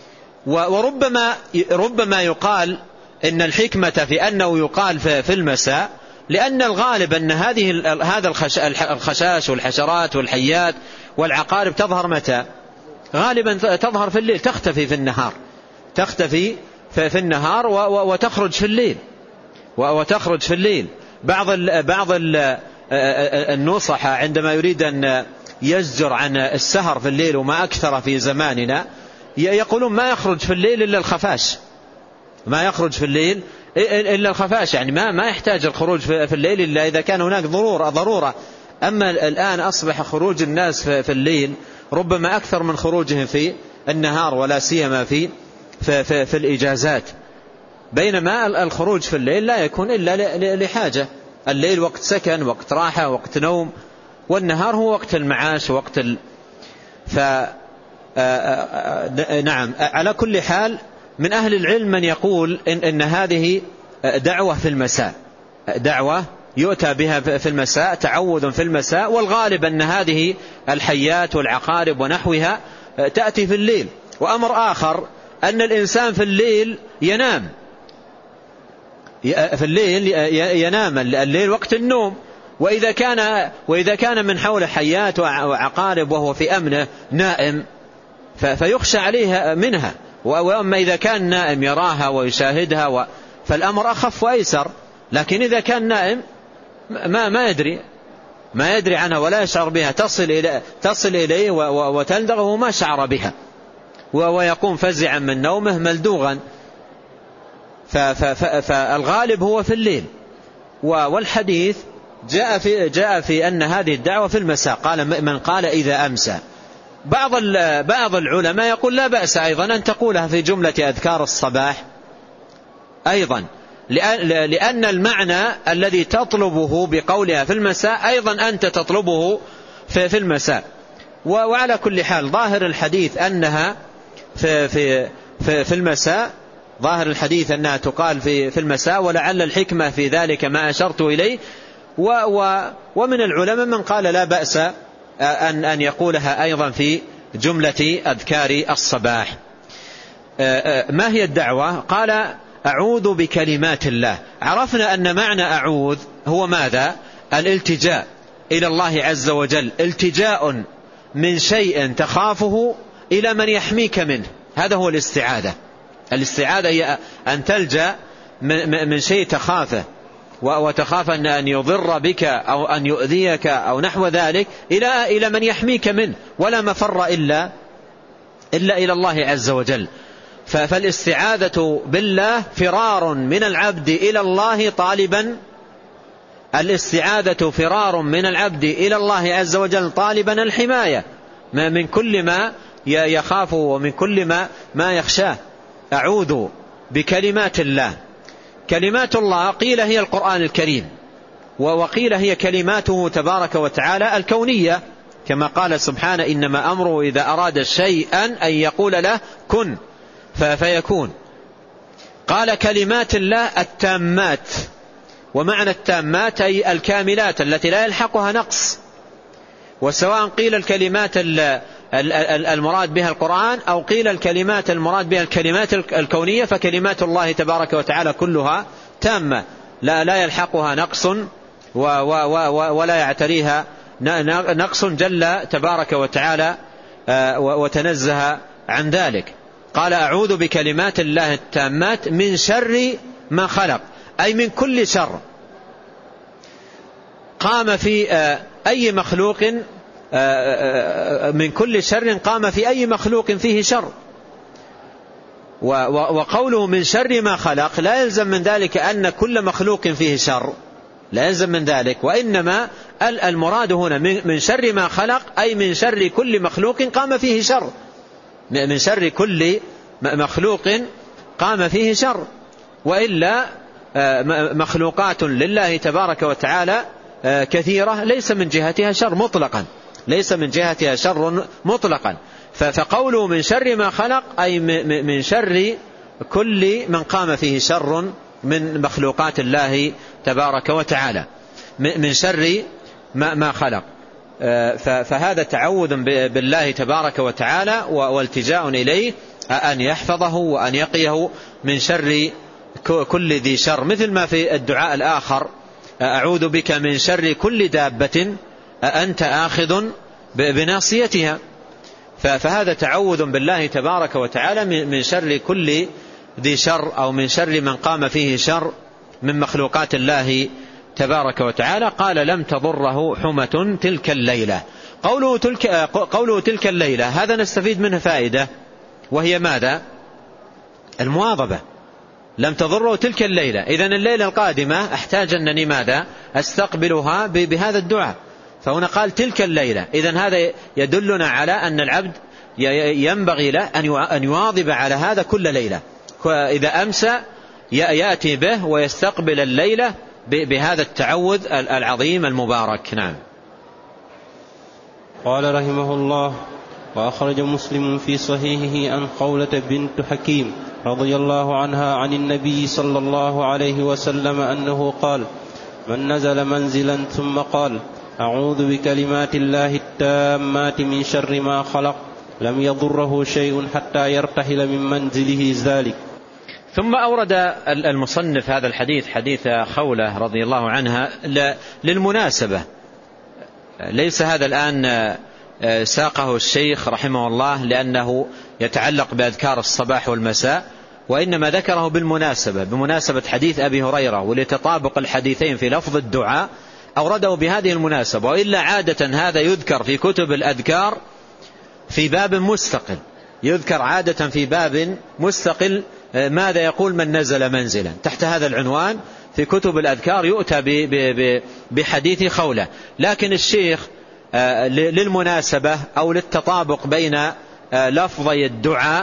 وربما يقال إن الحكمة في أنه يقال في المساء لأن الغالب أن هذا الخشاش والحشرات والحيات والعقارب تظهر متى؟ غالبا تظهر في الليل، تختفي في النهار، تختفي في النهار وتخرج في الليل. بعض النصحة عندما يريد أن يزجر عن السهر في الليل وما أكثر في زماننا يقولون ما يخرج في الليل إلا الخفاش، ما يخرج في الليل إلا الخفاش، يعني ما يحتاج الخروج في الليل إلا إذا كان هناك ضرورة. أما الآن أصبح خروج الناس في الليل ربما أكثر من خروجهم في النهار، ولا سيما في الإجازات، بينما الخروج في الليل لا يكون إلا لحاجة. الليل وقت سكن، وقت راحة، وقت نوم، والنهار هو وقت المعاش وقت نعم. على كل حال من أهل العلم من يقول إن هذه دعوة في المساء، دعوة يؤتى بها في المساء، تعوذ في المساء، والغالب أن هذه الحيات والعقارب ونحوها تأتي في الليل. وأمر آخر أن الإنسان في الليل ينام، الليل وقت النوم، وإذا كان من حول حيات وعقارب وهو في أمنه نائم فيخشى عليه منها، وأما إذا كان نائم يراها ويشاهدها فالأمر أخف وأيسر. لكن إذا كان نائم ما يدري عنها ولا يشعر بها، تصل إليه وتلدغه ما شعر بها، ويقوم فزعا من نومه ملدوغا. فالغالب هو في الليل. والحديث جاء في أن هذه الدعوة في المساء، قال: من قال إذا أمسى. بعض العلماء يقول لا بأس أيضا أن تقولها في جملة أذكار الصباح أيضا، لأن المعنى الذي تطلبه بقولها في المساء أيضا أنت تطلبه في المساء. وعلى كل حال ظاهر الحديث أنها في المساء، ظاهر الحديث أنها تقال في المساء، ولعل الحكمة في ذلك ما أشرت إليه. ومن العلماء من قال لا بأس أن يقولها أيضا في جملة أذكار الصباح. ما هي الدعوة؟ قال: أعوذ بكلمات الله. عرفنا أن معنى أعوذ هو ماذا؟ الالتجاء إلى الله عز وجل، التجاء من شيء تخافه إلى من يحميك منه، هذا هو الاستعاذة. الاستعاذة هي أن تلجأ من شيء تخافه وتخاف أن يضر بك أو أن يؤذيك أو نحو ذلك إلى من يحميك منه، ولا مفر إلا إلى الله عز وجل. فالاستعاذة بالله فرار من العبد إلى الله طالبا، الاستعاذة فرار من العبد إلى الله عز وجل طالبا الحماية من كل ما يخاف ومن كل ما يخشاه. أعوذ بكلمات الله. كلمات الله قيل هي القرآن الكريم، وقيل هي كلماته تبارك وتعالى الكونية كما قال سبحانه إنما أمره إذا أراد شيئا أن يقول له كن فيكون. قال كلمات الله التامات، ومعنى التامات أي الكاملات التي لا يلحقها نقص، وسواء قيل الكلمات المراد بها القرآن أو قيل الكلمات المراد بها الكلمات الكونية، فكلمات الله تبارك وتعالى كلها تامة لا يلحقها نقص ولا يعتريها نقص، جل تبارك وتعالى وتنزه عن ذلك. قال أعوذ بكلمات الله التامات من شر ما خلق، أي من كل شر قام في أي مخلوق، من كل شر قام في أي مخلوق فيه شر. وقوله من شر ما خلق لا يلزم من ذلك أن كل مخلوق فيه شر، لا يلزم من ذلك، وإنما المراد هنا من شر ما خلق أي من شر كل مخلوق قام فيه شر، من شر كل مخلوق قام فيه شر. وإلا مخلوقات لله تبارك وتعالى كثيرة ليس من جهتها شر مطلقا، ليس من جهتها شر مطلقا. فقوله من شر ما خلق أي من شر كل من قام فيه شر من مخلوقات الله تبارك وتعالى، من شر ما خلق. فهذا تعوذ بالله تبارك وتعالى والتجاء إليه أن يحفظه وأن يقيه من شر كل ذي شر، مثل ما في الدعاء الآخر أعوذ بك من شر كل دابة أنت آخذ بناصيتها. فهذا تعوذ بالله تبارك وتعالى من شر كل ذي شر أو من شر من قام فيه شر من مخلوقات الله تبارك وتعالى. قال لم تضره حمة تلك الليلة. قوله تلك الليلة هذا نستفيد منه فائدة، وهي ماذا؟ المواظبة. لم تضره تلك الليلة، إذن الليلة القادمة أحتاج أنني ماذا؟ أستقبلها بهذا الدعاء. فهنا قال تلك الليلة، إذن هذا يدلنا على أن العبد ينبغي له أن يواظب على هذا كل ليلة، إذا أمسى يأتي به ويستقبل الليلة بهذا التعوذ العظيم المبارك. نعم. قال رحمه الله: وأخرج مسلم في صحيحه عن خولة بنت حكيم رضي الله عنها عن النبي صلى الله عليه وسلم أنه قال: من نزل منزلا ثم قال أعوذ بكلمات الله التامات من شر ما خلق لم يضره شيء حتى يرتحل من منزله ذلك. ثم أورد المصنف هذا الحديث، حديث خولة رضي الله عنها، للمناسبة. ليس هذا الآن ساقه الشيخ رحمه الله لأنه يتعلق بأذكار الصباح والمساء، وإنما ذكره بالمناسبة، بمناسبة حديث أبي هريرة، ولتطابق الحديثين في لفظ الدعاء أورده بهذه المناسبة. وإلا عادة هذا يذكر في كتب الأذكار في باب مستقل، يذكر عادة في باب مستقل. ماذا يقول من نزل منزلا؟ تحت هذا العنوان في كتب الأذكار يؤتى بحديث خولة. لكن الشيخ للمناسبة أو للتطابق بين لفظي الدعاء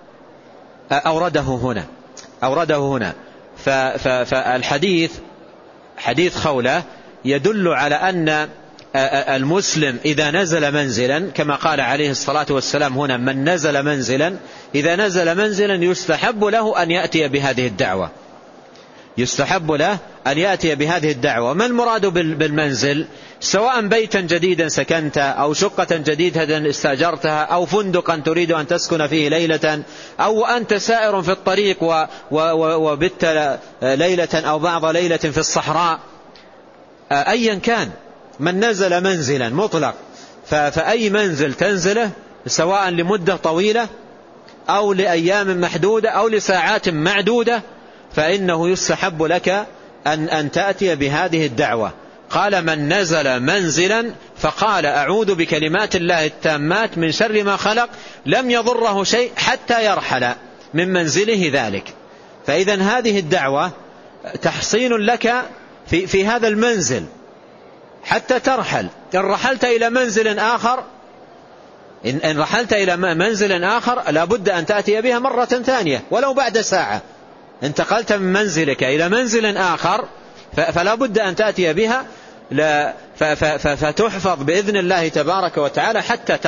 أورده هنا. فالحديث حديث خولة يدل على أن المسلم إذا نزل منزلا، كما قال عليه الصلاة والسلام هنا من نزل منزلا، إذا نزل منزلا يستحب له أن يأتي بهذه الدعوة، يستحب له أن يأتي بهذه الدعوة. ما المراد بالمنزل؟ سواء بيتا جديدا سكنت، أو شقة جديدة استأجرتها، أو فندقا تريد أن تسكن فيه ليلة، أو أنت سائر في الطريق وبت ليلة أو بعض ليلة في الصحراء، أيا كان من نزل منزلا مطلق. فأي منزل تنزله سواء لمدة طويلة أو لأيام محدودة أو لساعات معدودة، فإنه يستحب لك أن تأتي بهذه الدعوة. قال من نزل منزلا فقال أعوذ بكلمات الله التامات من شر ما خلق لم يضره شيء حتى يرحل من منزله ذلك. فإذا هذه الدعوة تحصين لك في هذا المنزل حتى ترحل. إن رحلت إلى منزل آخر، إن رحلت إلى منزل آخر لابد أن تأتي بها مرة ثانية ولو بعد ساعة. انتقلت من منزلك إلى منزل آخر فلا بد أن تأتي بها فتحفظ بإذن الله تبارك وتعالى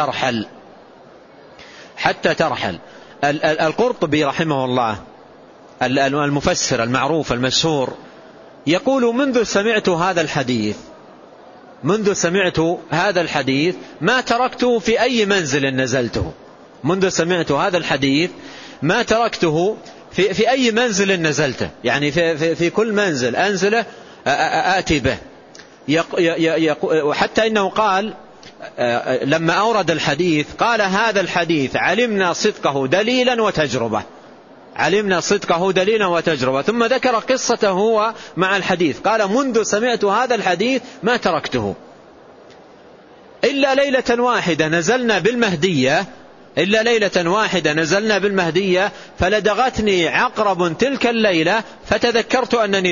حتى ترحل. القرطبي رحمه الله المفسر المعروف المشهور يقول: منذ سمعت هذا الحديث ما تركته في أي منزل نزلته. منذ سمعت هذا الحديث ما تركته في أي منزل نزلته، يعني في كل منزل أنزله آتي به. وحتى إنه قال لما أورد الحديث قال: هذا الحديث علمنا صدقه دليلا وتجربة. ثم ذكر قصته هو مع الحديث، قال: منذ سمعت هذا الحديث ما تركته إلا ليلة واحدة نزلنا بالمهدية فلدغتني عقرب تلك الليلة فتذكرت أنني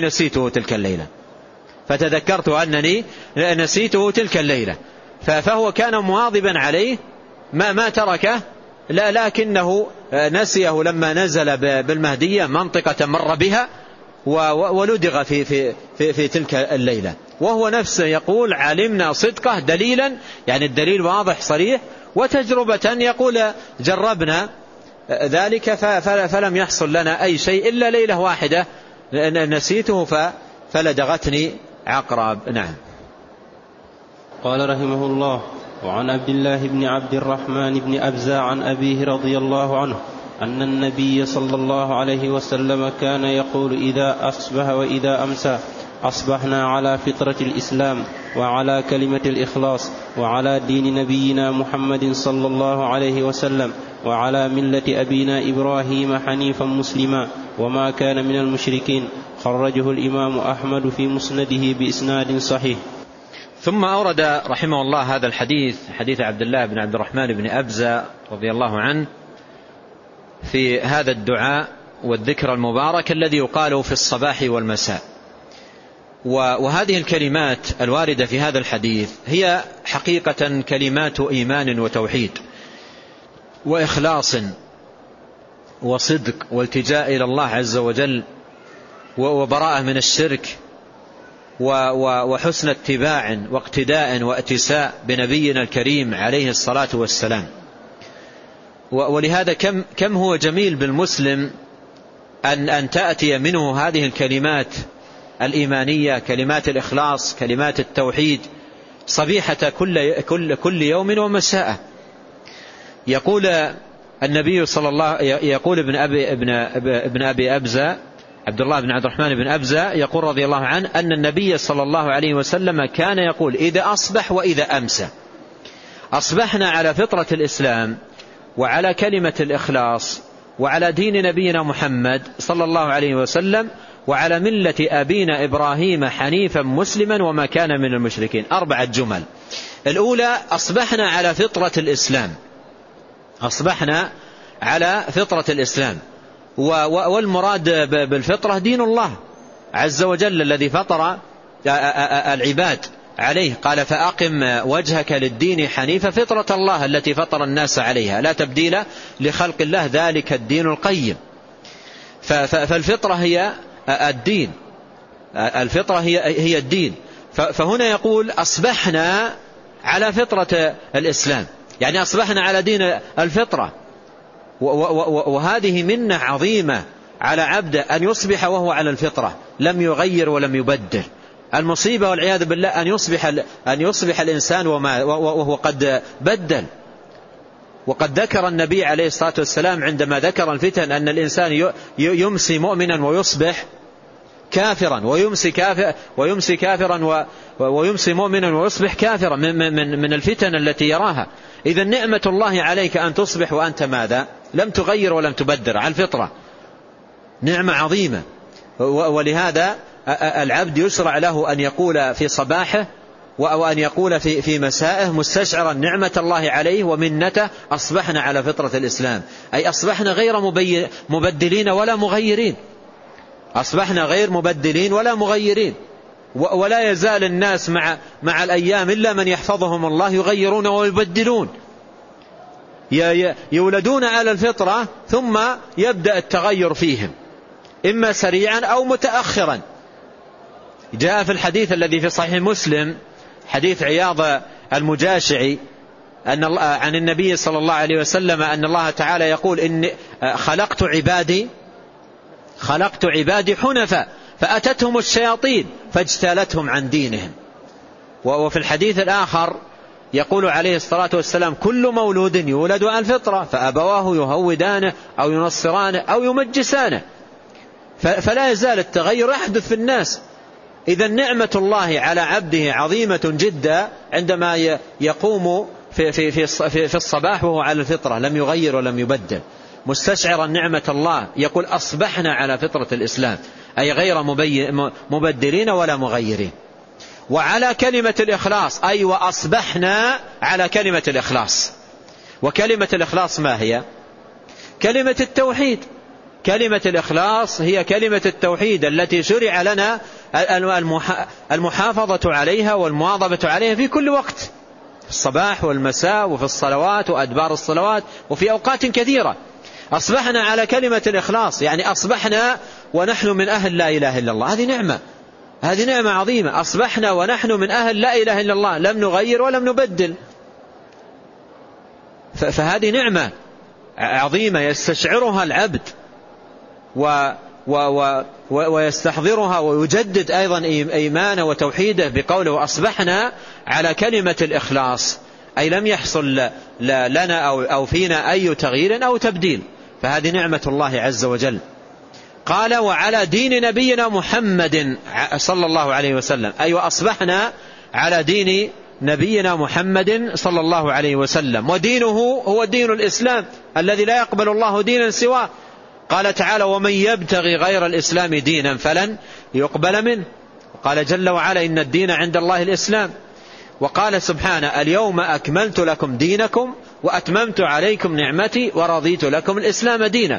نسيته تلك الليلة. فهو كان مواظبا عليه ما تركه، لكنه نسيه لما نزل بالمهدية منطقة مر بها ولدغ في تلك الليلة. وهو نفسه يقول: علمنا صدقه دليلا، يعني الدليل واضح صريح، وتجربة يقول: جربنا ذلك فلم يحصل لنا أي شيء إلا ليلة واحدة نسيته فلدغتني عقرب. نعم. قال رحمه الله: وعن عبد الله بن عبد الرحمن بن أبزة عن أبيه رضي الله عنه أن النبي صلى الله عليه وسلم كان يقول: إذا أصبح وإذا أمسى أصبحنا على فطرة الإسلام وعلى كلمة الإخلاص وعلى دين نبينا محمد صلى الله عليه وسلم وعلى ملة أبينا إبراهيم حنيفا مسلما وما كان من المشركين. خرجه الإمام أحمد في مسنده بإسناد صحيح. ثم أورد رحمه الله هذا الحديث، حديث عبد الله بن عبد الرحمن بن أبزة رضي الله عنه، في هذا الدعاء والذكر المبارك الذي يقال في الصباح والمساء. وهذه الكلمات الواردة في هذا الحديث هي حقيقة كلمات إيمان وتوحيد وإخلاص وصدق والتجاء إلى الله عز وجل وبراءة من الشرك وحسن اتباع واقتداء واتساء بنبينا الكريم عليه الصلاة والسلام. ولهذا كم هو جميل بالمسلم أن تأتي منه هذه الكلمات الإيمانية، كلمات الإخلاص، كلمات التوحيد، صبيحة كل يوم ومساء. يقول النبي صلى الله يقول ابن أبي أبزة عبد الله بن عبد الرحمن بن أبزة يقول رضي الله عنه أن النبي صلى الله عليه وسلم كان يقول: إذا أصبح وإذا أمسى أصبحنا على فطرة الإسلام وعلى كلمة الإخلاص وعلى دين نبينا محمد صلى الله عليه وسلم وعلى ملة أبينا إبراهيم حنيفا مسلما وما كان من المشركين. 4 جمل. الأولى: أصبحنا على فطرة الإسلام، أصبحنا على فطرة الإسلام. والمراد بالفطرة دين الله عز وجل الذي فطر العباد عليه. قال: فأقم وجهك للدين حنيفا فطرة الله التي فطر الناس عليها لا تبديل لخلق الله ذلك الدين القيم. فالفطرة هي الدين، الفطرة هي الدين. فهنا يقول: أصبحنا على فطرة الإسلام، يعني أصبحنا على دين الفطرة. وهذه منة عظيمة على عبد أن يصبح وهو على الفطرة لم يغير ولم يبدل. المصيبة والعياذ بالله أن يصبح الإنسان وهو قد بدل. وقد ذكر النبي عليه الصلاة والسلام عندما ذكر الفتن أن الإنسان يمسي مؤمنا ويصبح كافرا، ويمسي كافرا ويمسي مؤمنا ويصبح كافرا من الفتن التي يراها. إذا نعمة الله عليك أن تصبح وأنت ماذا؟ لم تغير ولم تبدل على الفطرة، نعمة عظيمة. ولهذا العبد يشرع له أن يقول في صباحه وأن يقول في مسائه مستشعرا نعمة الله عليه ومنته: أصبحنا على فطرة الإسلام، أي أصبحنا غير مبدلين ولا مغيرين، أصبحنا غير مبدلين ولا مغيرين. ولا يزال الناس مع الأيام إلا من يحفظهم الله يغيرون ويبدلون، يولدون على الفطرة ثم يبدأ التغير فيهم إما سريعا أو متأخرا. جاء في الحديث الذي في صحيح مسلم حديث عياض المجاشعي عن النبي صلى الله عليه وسلم أن الله تعالى يقول إن خلقت عبادي حنفاء فأتتهم الشياطين فاجتالتهم عن دينهم. وفي الحديث الآخر يقول عليه الصلاة والسلام كل مولود يولد على الفطرة فأبواه يهودانه أو ينصرانه أو يمجسانه. فلا يزال التغير يحدث في الناس. إذا نعمة الله على عبده عظيمة جدا عندما يقوم في الصباح وهو على الفطرة لم يغير ولم يبدل مستشعرا نعمة الله، يقول أصبحنا على فطرة الإسلام أي غير مبدلين ولا مغيرين. وعلى كلمة الإخلاص أي وأصبحنا على كلمة الإخلاص. وكلمة الإخلاص ما هي؟ كلمة التوحيد. كلمة الإخلاص هي كلمة التوحيد التي شرع لنا المحافظة عليها والمواظبة عليها في كل وقت، في الصباح والمساء وفي الصلوات وأدبار الصلوات وفي أوقات كثيرة. أصبحنا على كلمة الإخلاص يعني أصبحنا ونحن من أهل لا إله إلا الله. هذه نعمة عظيمة. أصبحنا ونحن من أهل لا إله إلا الله لم نغير ولم نبدل. فهذه نعمة عظيمة يستشعرها العبد ويستحضرها ويجدد أيضا إيمانه وتوحيده بقوله أصبحنا على كلمة الإخلاص أي لم يحصل لنا أو فينا أي تغيير أو تبديل. فهذه نعمة الله عز وجل. قال وعلى دين نبينا محمد صلى الله عليه وسلم أي وأصبحنا على دين نبينا محمد صلى الله عليه وسلم. ودينه هو دين الإسلام الذي لا يقبل الله دينا سواه. قال تعالى ومن يبتغي غير الإسلام دينا فلن يقبل منه. قال جل وعلا إن الدين عند الله الإسلام. وقال سبحانه اليوم أكملت لكم دينكم وأتممت عليكم نعمتي ورضيت لكم الإسلام دينا.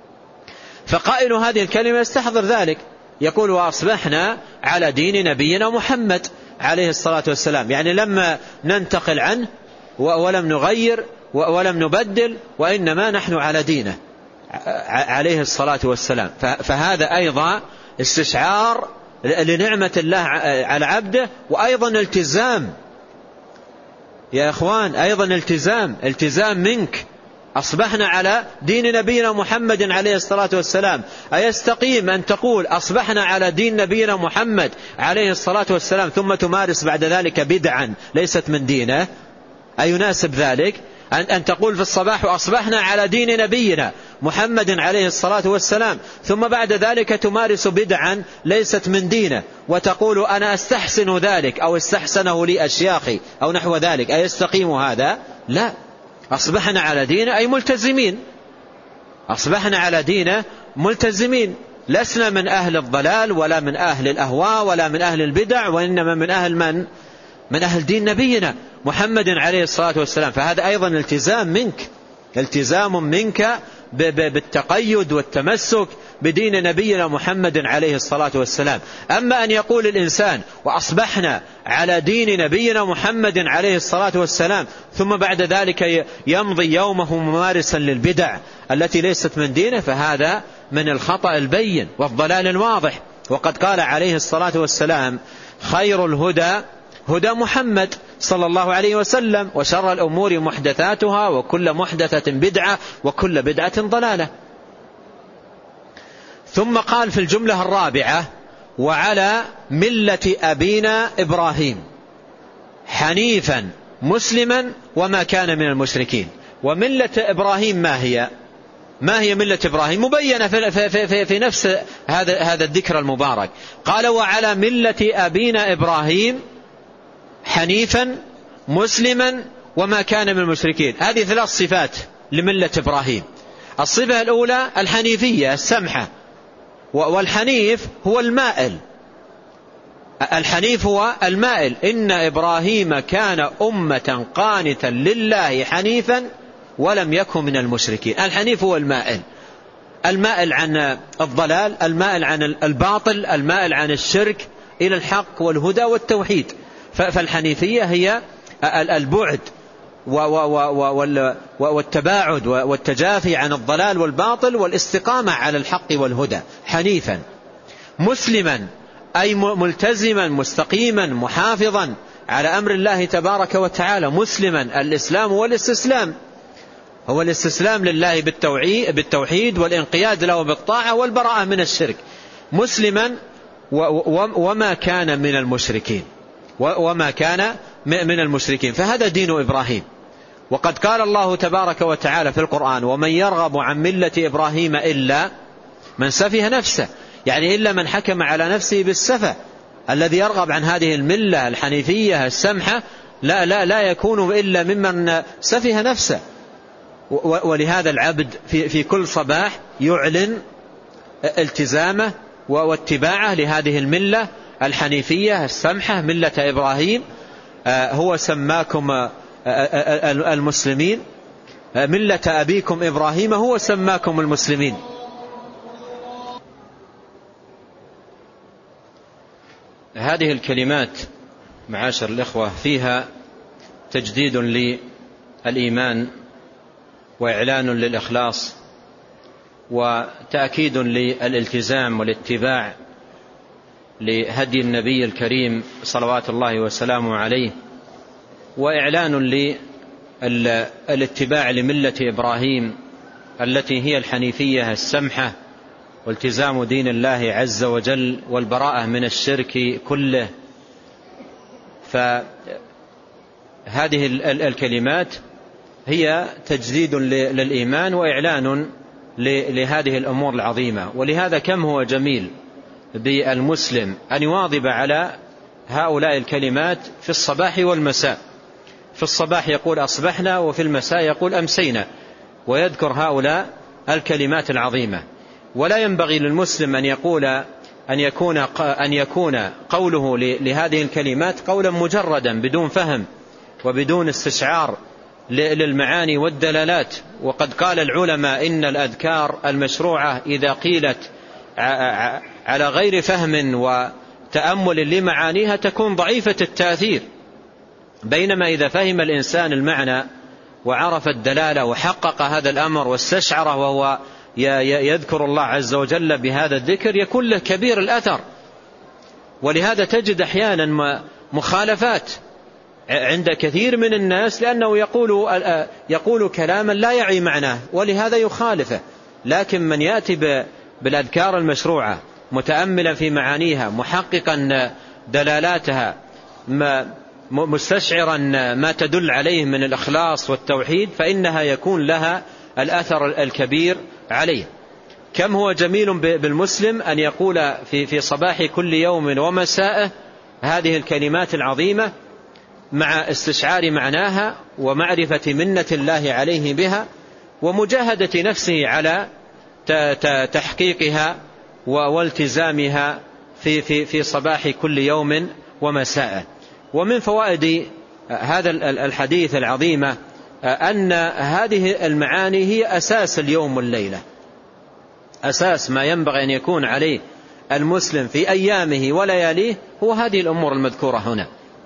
فقائل هذه الكلمة يستحضر ذلك، يقول وأصبحنا على دين نبينا محمد عليه الصلاة والسلام، يعني لما ننتقل عنه ولم نغير ولم نبدل وإنما نحن على دينه عليه الصلاة والسلام. فهذا أيضا استشعار لنعمة الله على عبده، وأيضا التزام يا إخوان، أيضا التزام منك. أصبحنا على دين نبينا محمد عليه الصلاة والسلام. أيستقيم أن تقول أصبحنا على دين نبينا محمد عليه الصلاة والسلام ثم تمارس بعد ذلك بدعا ليست من دينه؟ أيناسب ذلك أن تقول في الصباح أصبحنا على دين نبينا محمد عليه الصلاة والسلام ثم بعد ذلك تمارس بدعا ليست من دينه وتقول أنا أستحسن ذلك أو استحسنه لي أشياخي أو نحو ذلك؟ أيستقيم هذا؟ لا. أصبحنا على دينه أي ملتزمين. أصبحنا على دينه ملتزمين، لسنا من أهل الضلال ولا من أهل الأهواء ولا من أهل البدع، وإنما من أهل من أهل دين نبينا محمد عليه الصلاة والسلام. فهذا أيضا التزام منك بالتقيد والتمسك بدين نبينا محمد عليه الصلاة والسلام. أما أن يقول الإنسان وأصبحنا على دين نبينا محمد عليه الصلاة والسلام ثم بعد ذلك يمضي يومه ممارسا للبدع التي ليست من دينه، فهذا من الخطأ البين والضلال الواضح. وقد قال عليه الصلاة والسلام خير الهدى هدى محمد صلى الله عليه وسلم وشر الأمور محدثاتها وكل محدثة بدعة وكل بدعة ضلالة. ثم قال في الجملة الرابعة وعلى ملة أبينا إبراهيم حنيفا مسلما وما كان من المشركين. وملة إبراهيم ما هي ملة إبراهيم؟ مبينة في نفس هذا الذكر المبارك. قال وعلى ملة أبينا إبراهيم حنيفا مسلما وما كان من المشركين. هذه 3 صفات لملة إبراهيم. الصفة الأولى الحنيفية السمحة، والحنيف هو المائل. الحنيف هو المائل. إن إبراهيم كان أمة قانتا لله حنيفا ولم يكن من المشركين. الحنيف هو المائل عن الضلال، المائل عن الباطل، المائل عن الشرك إلى الحق والهدى والتوحيد. فالحنيفية هي البعد والتباعد والتجافي عن الضلال والباطل والاستقامة على الحق والهدى. حنيفا مسلما أي ملتزما مستقيما محافظا على أمر الله تبارك وتعالى مسلما. الإسلام والاستسلام هو الاستسلام لله بالتوحيد والانقياد له بالطاعة والبراءة من الشرك، مسلما وما كان من المشركين فهذا دين إبراهيم. وقد قال الله تبارك وتعالى في القرآن: ومن يرغب عن ملة إبراهيم إلا من سفه نفسه، يعني إلا من حكم على نفسه بالسفه. الذي يرغب عن هذه الملة الحنيفية السمحة لا يكون إلا ممن سفه نفسه. ولهذا العبد في كل صباح يعلن التزامه واتباعه لهذه الملة الحنيفية السمحة ملة إبراهيم. هو سماكم المسلمين، ملة أبيكم إبراهيم هو سماكم المسلمين. هذه الكلمات معاشر الإخوة فيها تجديد للإيمان وإعلان للإخلاص وتأكيد للالتزام والاتباع لهدي النبي الكريم صلوات الله وسلامه عليه، وإعلان للاتباع لملة إبراهيم التي هي الحنيفية السمحة والتزام دين الله عز وجل والبراءة من الشرك كله. فهذه الكلمات هي تجديد للإيمان وإعلان لهذه الأمور العظيمة. ولهذا كم هو جميل بالمسلم أن يواظب على هؤلاء الكلمات في الصباح والمساء. في الصباح يقول أصبحنا، وفي المساء يقول أمسينا، ويذكر هؤلاء الكلمات العظيمة. ولا ينبغي للمسلم أن يكون قوله لهذه الكلمات قولا مجردا بدون فهم وبدون استشعار للمعاني والدلالات. وقد قال العلماء إن الأذكار المشروعة إذا قيلت على غير فهم وتأمل لمعانيها تكون ضعيفة التأثير، بينما إذا فهم الإنسان المعنى وعرف الدلالة وحقق هذا الأمر واستشعره وهو يذكر الله عز وجل بهذا الذكر يكون له كبير الأثر. ولهذا تجد أحيانا مخالفات عند كثير من الناس لأنه يقول كلاما لا يعي معناه ولهذا يخالفه. لكن من يأتي بالأذكار المشروعة متأملا في معانيها محققا دلالاتها مستشعرا ما تدل عليه من الإخلاص والتوحيد فإنها يكون لها الأثر الكبير عليه. كم هو جميل بالمسلم أن يقول في صباح كل يوم ومساءه هذه الكلمات العظيمة مع استشعار معناها ومعرفة منة الله عليه بها ومجاهدة نفسه على تحقيقها والتزامها في صباح كل يوم ومساء. ومن فوائد هذا الحديث العظيمة أن هذه المعاني هي أساس اليوم والليلة، أساس ما ينبغي أن يكون عليه المسلم في أيامه ولياليه هو هذه الأمور المذكورة هنا: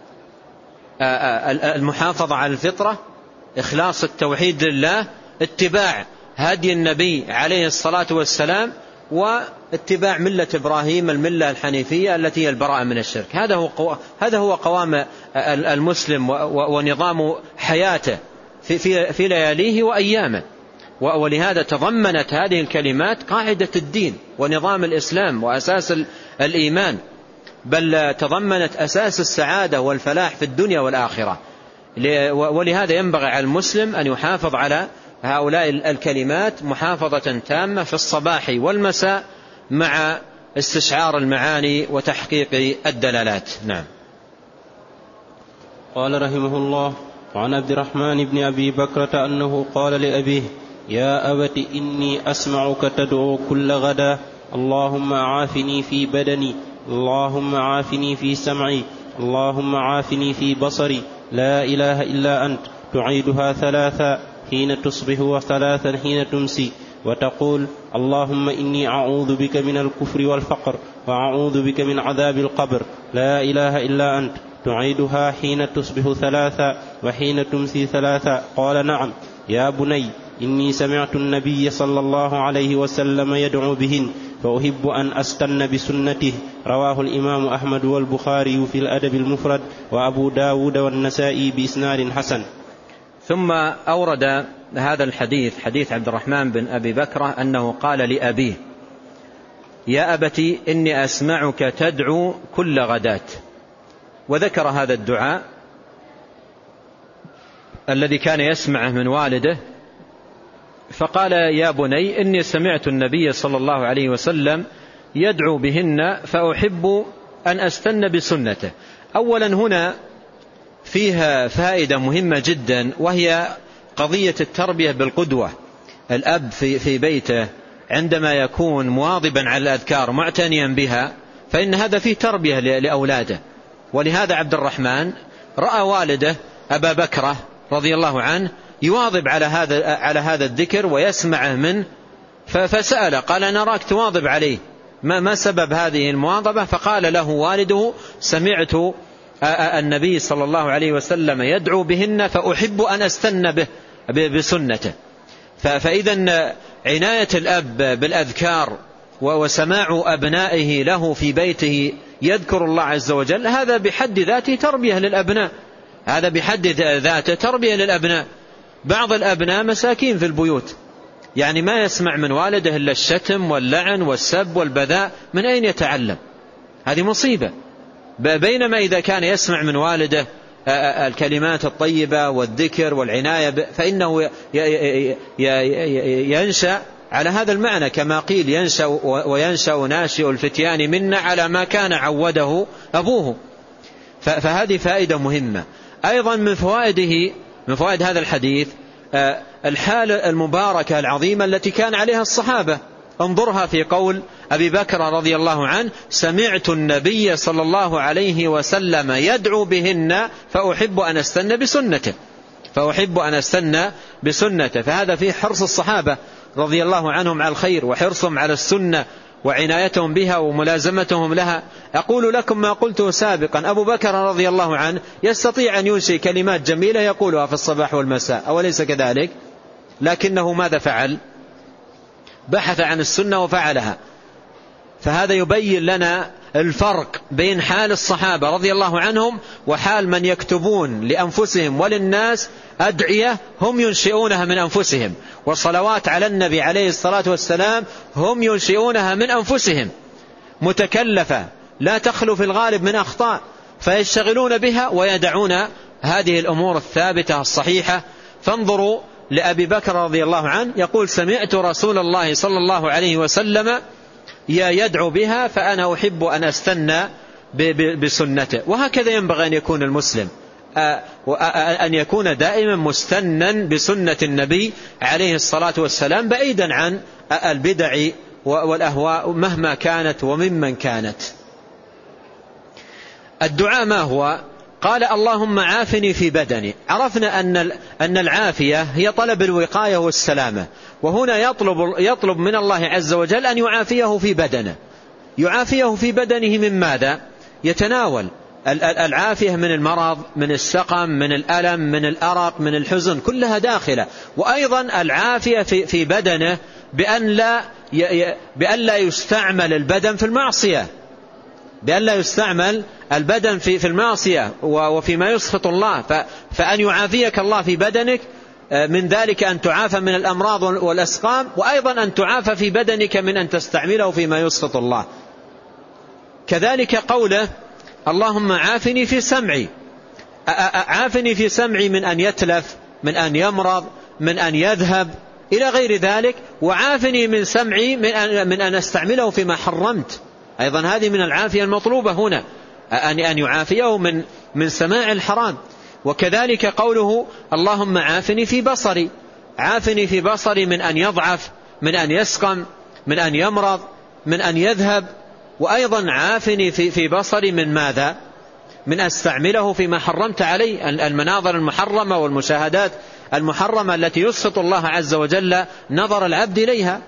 المحافظة على الفطرة، إخلاص التوحيد لله، اتباع هدي النبي عليه الصلاة والسلام، واتباع ملة إبراهيم الملة الحنيفية التي هي البراءة من الشرك. هذا هو قوام المسلم ونظام حياته في لياليه وأيامه. ولهذا تضمنت هذه الكلمات قاعدة الدين ونظام الإسلام وأساس الإيمان، بل تضمنت أساس السعادة والفلاح في الدنيا والآخرة. ولهذا ينبغي على المسلم أن يحافظ على هؤلاء الكلمات محافظة تامة في الصباح والمساء مع استشعار المعاني وتحقيق الدلالات. نعم. قال رحمه الله: وعن عبد الرحمن بن أبي بكرة أنه قال لأبيه: يا أبت إني أسمعك تدعو كل غدا اللهم عافني في بدني، اللهم عافني في سمعي، اللهم عافني في بصري، لا إله إلا أنت، تعيدها 3 حين تصبح و3 حين تمسي، وتقول: اللهم إني أعوذ بك من الكفر والفقر وأعوذ بك من عذاب القبر، لا إله إلا أنت، تعيدها حين تصبح 3 وحين تمسي 3. قال: نعم يا بني، إني سمعت النبي صلى الله عليه وسلم يدعو بهن فأحب أن أستن بسنته رواه الإمام أحمد والبخاري في الأدب المفرد وأبو داود والنسائي بإسناد حسن. ثم أورد هذا الحديث حديث عبد الرحمن بن أبي بكرة أنه قال لأبيه: يا أبتي إني أسمعك تدعو كل غداة، وذكر هذا الدعاء الذي كان يسمعه من والده، فقال: يا بني إني سمعت النبي صلى الله عليه وسلم يدعو بهن فأحب أن أستن بسنته. أولا هنا فيها فائدة مهمة جدا، وهي قضية التربية بالقدوة. الأب في بيته عندما يكون مواظبا على الأذكار معتنيا بها فإن هذا فيه تربية لأولاده. ولهذا عبد الرحمن رأى والده أبا بكرة رضي الله عنه يواظب على هذا الذكر ويسمعه منه، فسأل قال: أنا أراك تواظب عليه، ما سبب هذه المواظبة؟ فقال له والده: سمعت النبي صلى الله عليه وسلم يدعو بهن فأحب أن أستن بسنته. فإذا عناية الأب بالأذكار وسماع أبنائه له في بيته يذكر الله عز وجل، هذا بحد ذاته تربية للأبناء، هذا بحد ذاته تربية للأبناء. بعض الأبناء مساكين في البيوت، يعني ما يسمع من والده إلا الشتم واللعن والسب والبذاء، من أين يتعلم؟ هذه مصيبة. بينما إذا كان يسمع من والده الكلمات الطيبة والذكر والعناية فإنه ينشأ على هذا المعنى، كما قيل: ينشأ ناشئ الفتيان منا على ما كان عوده أبوه. فهذه فائدة مهمة. أيضا من فوائد هذا الحديث الحال المباركة العظيمة التي كان عليها الصحابة. انظرها في قول أبي بكر رضي الله عنه: سمعت النبي صلى الله عليه وسلم يدعو بهن فأحب أن أستن بسنته. فهذا فيه حرص الصحابة رضي الله عنهم على الخير وحرصهم على السنة وعنايتهم بها وملازمتهم لها. أقول لكم ما قلته سابقا: أبو بكر رضي الله عنه يستطيع أن ينشئ كلمات جميلة يقولها في الصباح والمساء، أوليس كذلك؟ لكنه ماذا فعل؟ بحث عن السنة وفعلها. فهذا يبين لنا الفرق بين حال الصحابة رضي الله عنهم وحال من يكتبون لأنفسهم وللناس أدعية هم ينشئونها من أنفسهم، والصلوات على النبي عليه الصلاة والسلام هم ينشئونها من أنفسهم، متكلفة لا تخلو في الغالب من أخطاء، فيشتغلون بها ويدعون هذه الأمور الثابتة الصحيحة. فانظروا لأبي بكر رضي الله عنه يقول: سمعت رسول الله صلى الله عليه وسلم يدعو بها فأنا أحب أن أستنى بسنته. وهكذا ينبغي أن يكون المسلم، أن يكون دائما مستنا بسنة النبي عليه الصلاة والسلام، بعيدا عن البدع والأهواء مهما كانت وممن كانت. الدعاء ما هو؟ قال: اللهم عافني في بدني. عرفنا أن العافية هي طلب الوقاية والسلامة، وهنا يطلب من الله عز وجل أن يعافيه في بدنه. يعافيه في بدنه من ماذا؟ يتناول العافية من المرض، من السقم، من الألم، من الأرق، من الحزن، كلها داخلة. وأيضا العافية في بدنه بأن لا يستعمل البدن في المعصية، بأن لا يستعمل البدن في المعصية وفيما يسخط الله. فأن يعافيك الله في بدنك من ذلك أن تعافى من الأمراض والأسقام، وأيضا أن تعافى في بدنك من أن تستعمله فيما يسخط الله. كذلك قوله: اللهم عافني في سمعي. عافني في سمعي من أن يتلف، من أن يمرض، من أن يذهب إلى غير ذلك. وعافني من سمعي من أن أستعمله فيما حرمت. أيضا هذه من العافية المطلوبة هنا، أن يعافيه من سماع الحرام. وكذلك قوله: اللهم عافني في بصري. عافني في بصري من أن يضعف، من أن يسقم، من أن يمرض، من أن يذهب. وأيضا عافني في بصري من ماذا؟ من أستعمله فيما حرمت علي، المناظر المحرمة والمشاهدات المحرمة التي يسخط الله عز وجل نظر العبد إليها.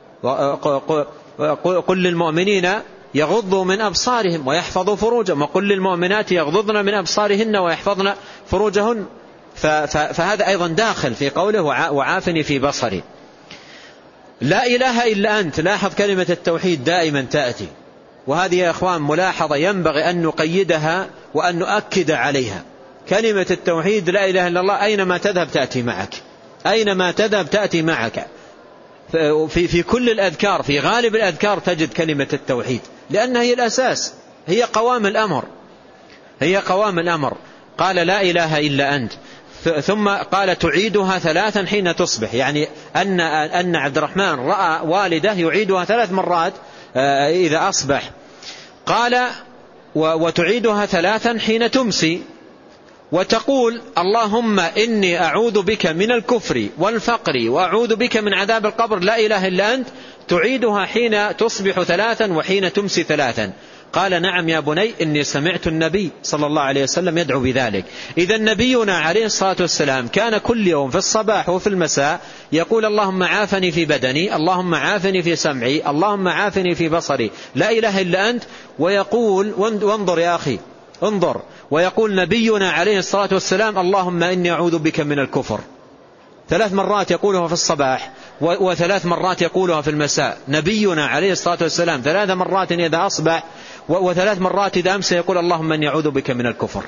قل للمؤمنين يغضوا من أبصارهم ويحفظوا فروجهم، وقل للمؤمنات يغضضن من أبصارهن ويحفظن فروجهن. فهذا أيضا داخل في قوله: وعافني في بصري. لا إله إلا أنت. لاحظ كلمة التوحيد دائما تأتي. وهذه يا إخوان ملاحظة ينبغي أن نقيدها وأن نؤكد عليها. كلمة التوحيد لا إله إلا الله أينما تذهب تأتي معك، أينما تذهب تأتي معك. في كل الأذكار، في غالب الأذكار تجد كلمة التوحيد، لأنها هي الأساس، هي قوام الأمر، هي قوام الأمر. قال لا إله إلا أنت، ثم قال تعيدها 3 حين تصبح، يعني أن عبد الرحمن رأى والده يعيدها 3 مرات إذا أصبح. قال وتعيدها 3 حين تمسي، وتقول اللهم إني أعوذ بك من الكفر والفقر وأعوذ بك من عذاب القبر لا إله إلا أنت، تعيدها حين تصبح 3 وحين تمسي 3. قال نعم يا بني إني سمعت النبي صلى الله عليه وسلم يدعو بذلك. إذا نبينا عليه الصلاة والسلام كان كل يوم في الصباح وفي المساء يقول اللهم عافني في بدني، اللهم عافني في سمعي، اللهم عافني في بصري، لا إله إلا أنت. ويقول وانظر يا أخي انظر، ويقول نبينا عليه الصلاة والسلام اللهم إني أعوذ بك من الكفر، 3 مرات يقولها في الصباح و3 مرات يقولها في المساء. نبينا عليه الصلاة والسلام 3 مرات إذا أصبح و3 مرات إذا أمسى يقول اللهم إني أعوذ بك من الكفر.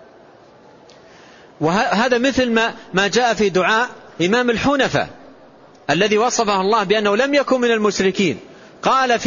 وهذا مثل ما جاء في دعاء إمام الحنفاء الذي وصفه الله بأنه لم يكن من المشركين. قال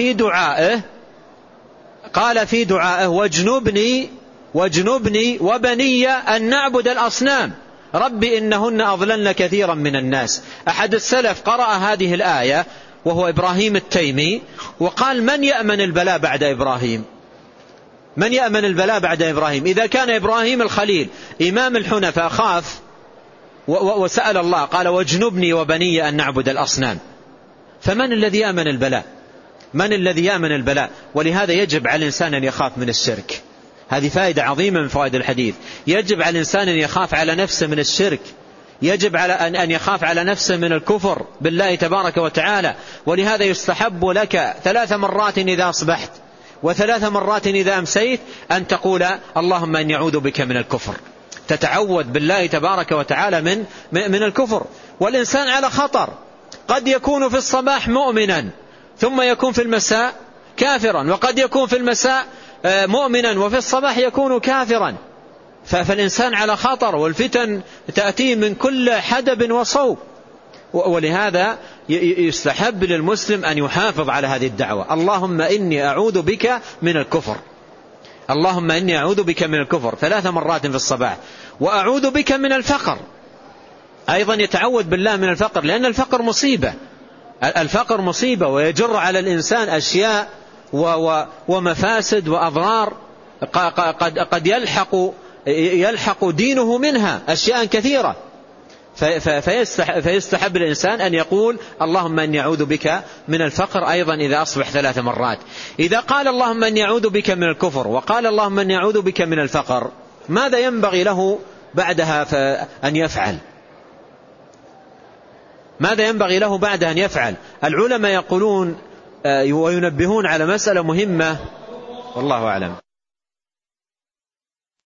في دعائه واجنبني وبني أن نعبد الأصنام ربي إنهن أضللن كثيرا من الناس. أحد السلف قرأ هذه الآية وهو إبراهيم التيمي وقال من يأمن البلاء بعد إبراهيم؟ من يأمن البلاء بعد إبراهيم؟ إذا كان إبراهيم الخليل إمام الحنفاء خاف وسأل الله قال واجنبني وبني أن نعبد الأصنام، فمن الذي يأمن البلاء؟ من الذي يأمن البلاء؟ ولهذا يجب على الإنسان أن يخاف من الشرك. هذه فائدة عظيمة من فوائد الحديث. يجب على الإنسان أن يخاف على نفسه من الشرك، يجب على أن يخاف على نفسه من الكفر بالله تبارك وتعالى. ولهذا يستحب لك 3 مرات إذا أصبحت و3 مرات إذا أمسيت أن تقول اللهم إني أعوذ بك من الكفر، تتعوذ بالله تبارك وتعالى من الكفر. والإنسان على خطر، قد يكون في الصباح مؤمنا ثم يكون في المساء كافرا، وقد يكون في المساء مؤمنا وفي الصباح يكون كافرا. فالإنسان على خطر، والفتن تأتي من كل حدب وصوب. ولهذا يستحب للمسلم أن يحافظ على هذه الدعوة، اللهم إني أعوذ بك من الكفر، اللهم إني أعوذ بك من الكفر 3 مرات في الصباح. وأعوذ بك من الفقر، أيضا يتعوذ بالله من الفقر، لأن الفقر مصيبة، الفقر مصيبة ويجر على الإنسان أشياء ومفاسد وأضرار قد يلحق دينه منها أشياء كثيرة. فيستحب الإنسان أن يقول اللهم أني أعوذ بك من الفقر أيضا إذا أصبح 3 مرات. إذا قال اللهم أني أعوذ بك من الكفر وقال اللهم أني أعوذ بك من الفقر، ماذا ينبغي له بعدها أن يفعل؟ ماذا ينبغي له بعد أن يفعل؟ العلماء يقولون وينبهون على مسألة مهمة، والله أعلم.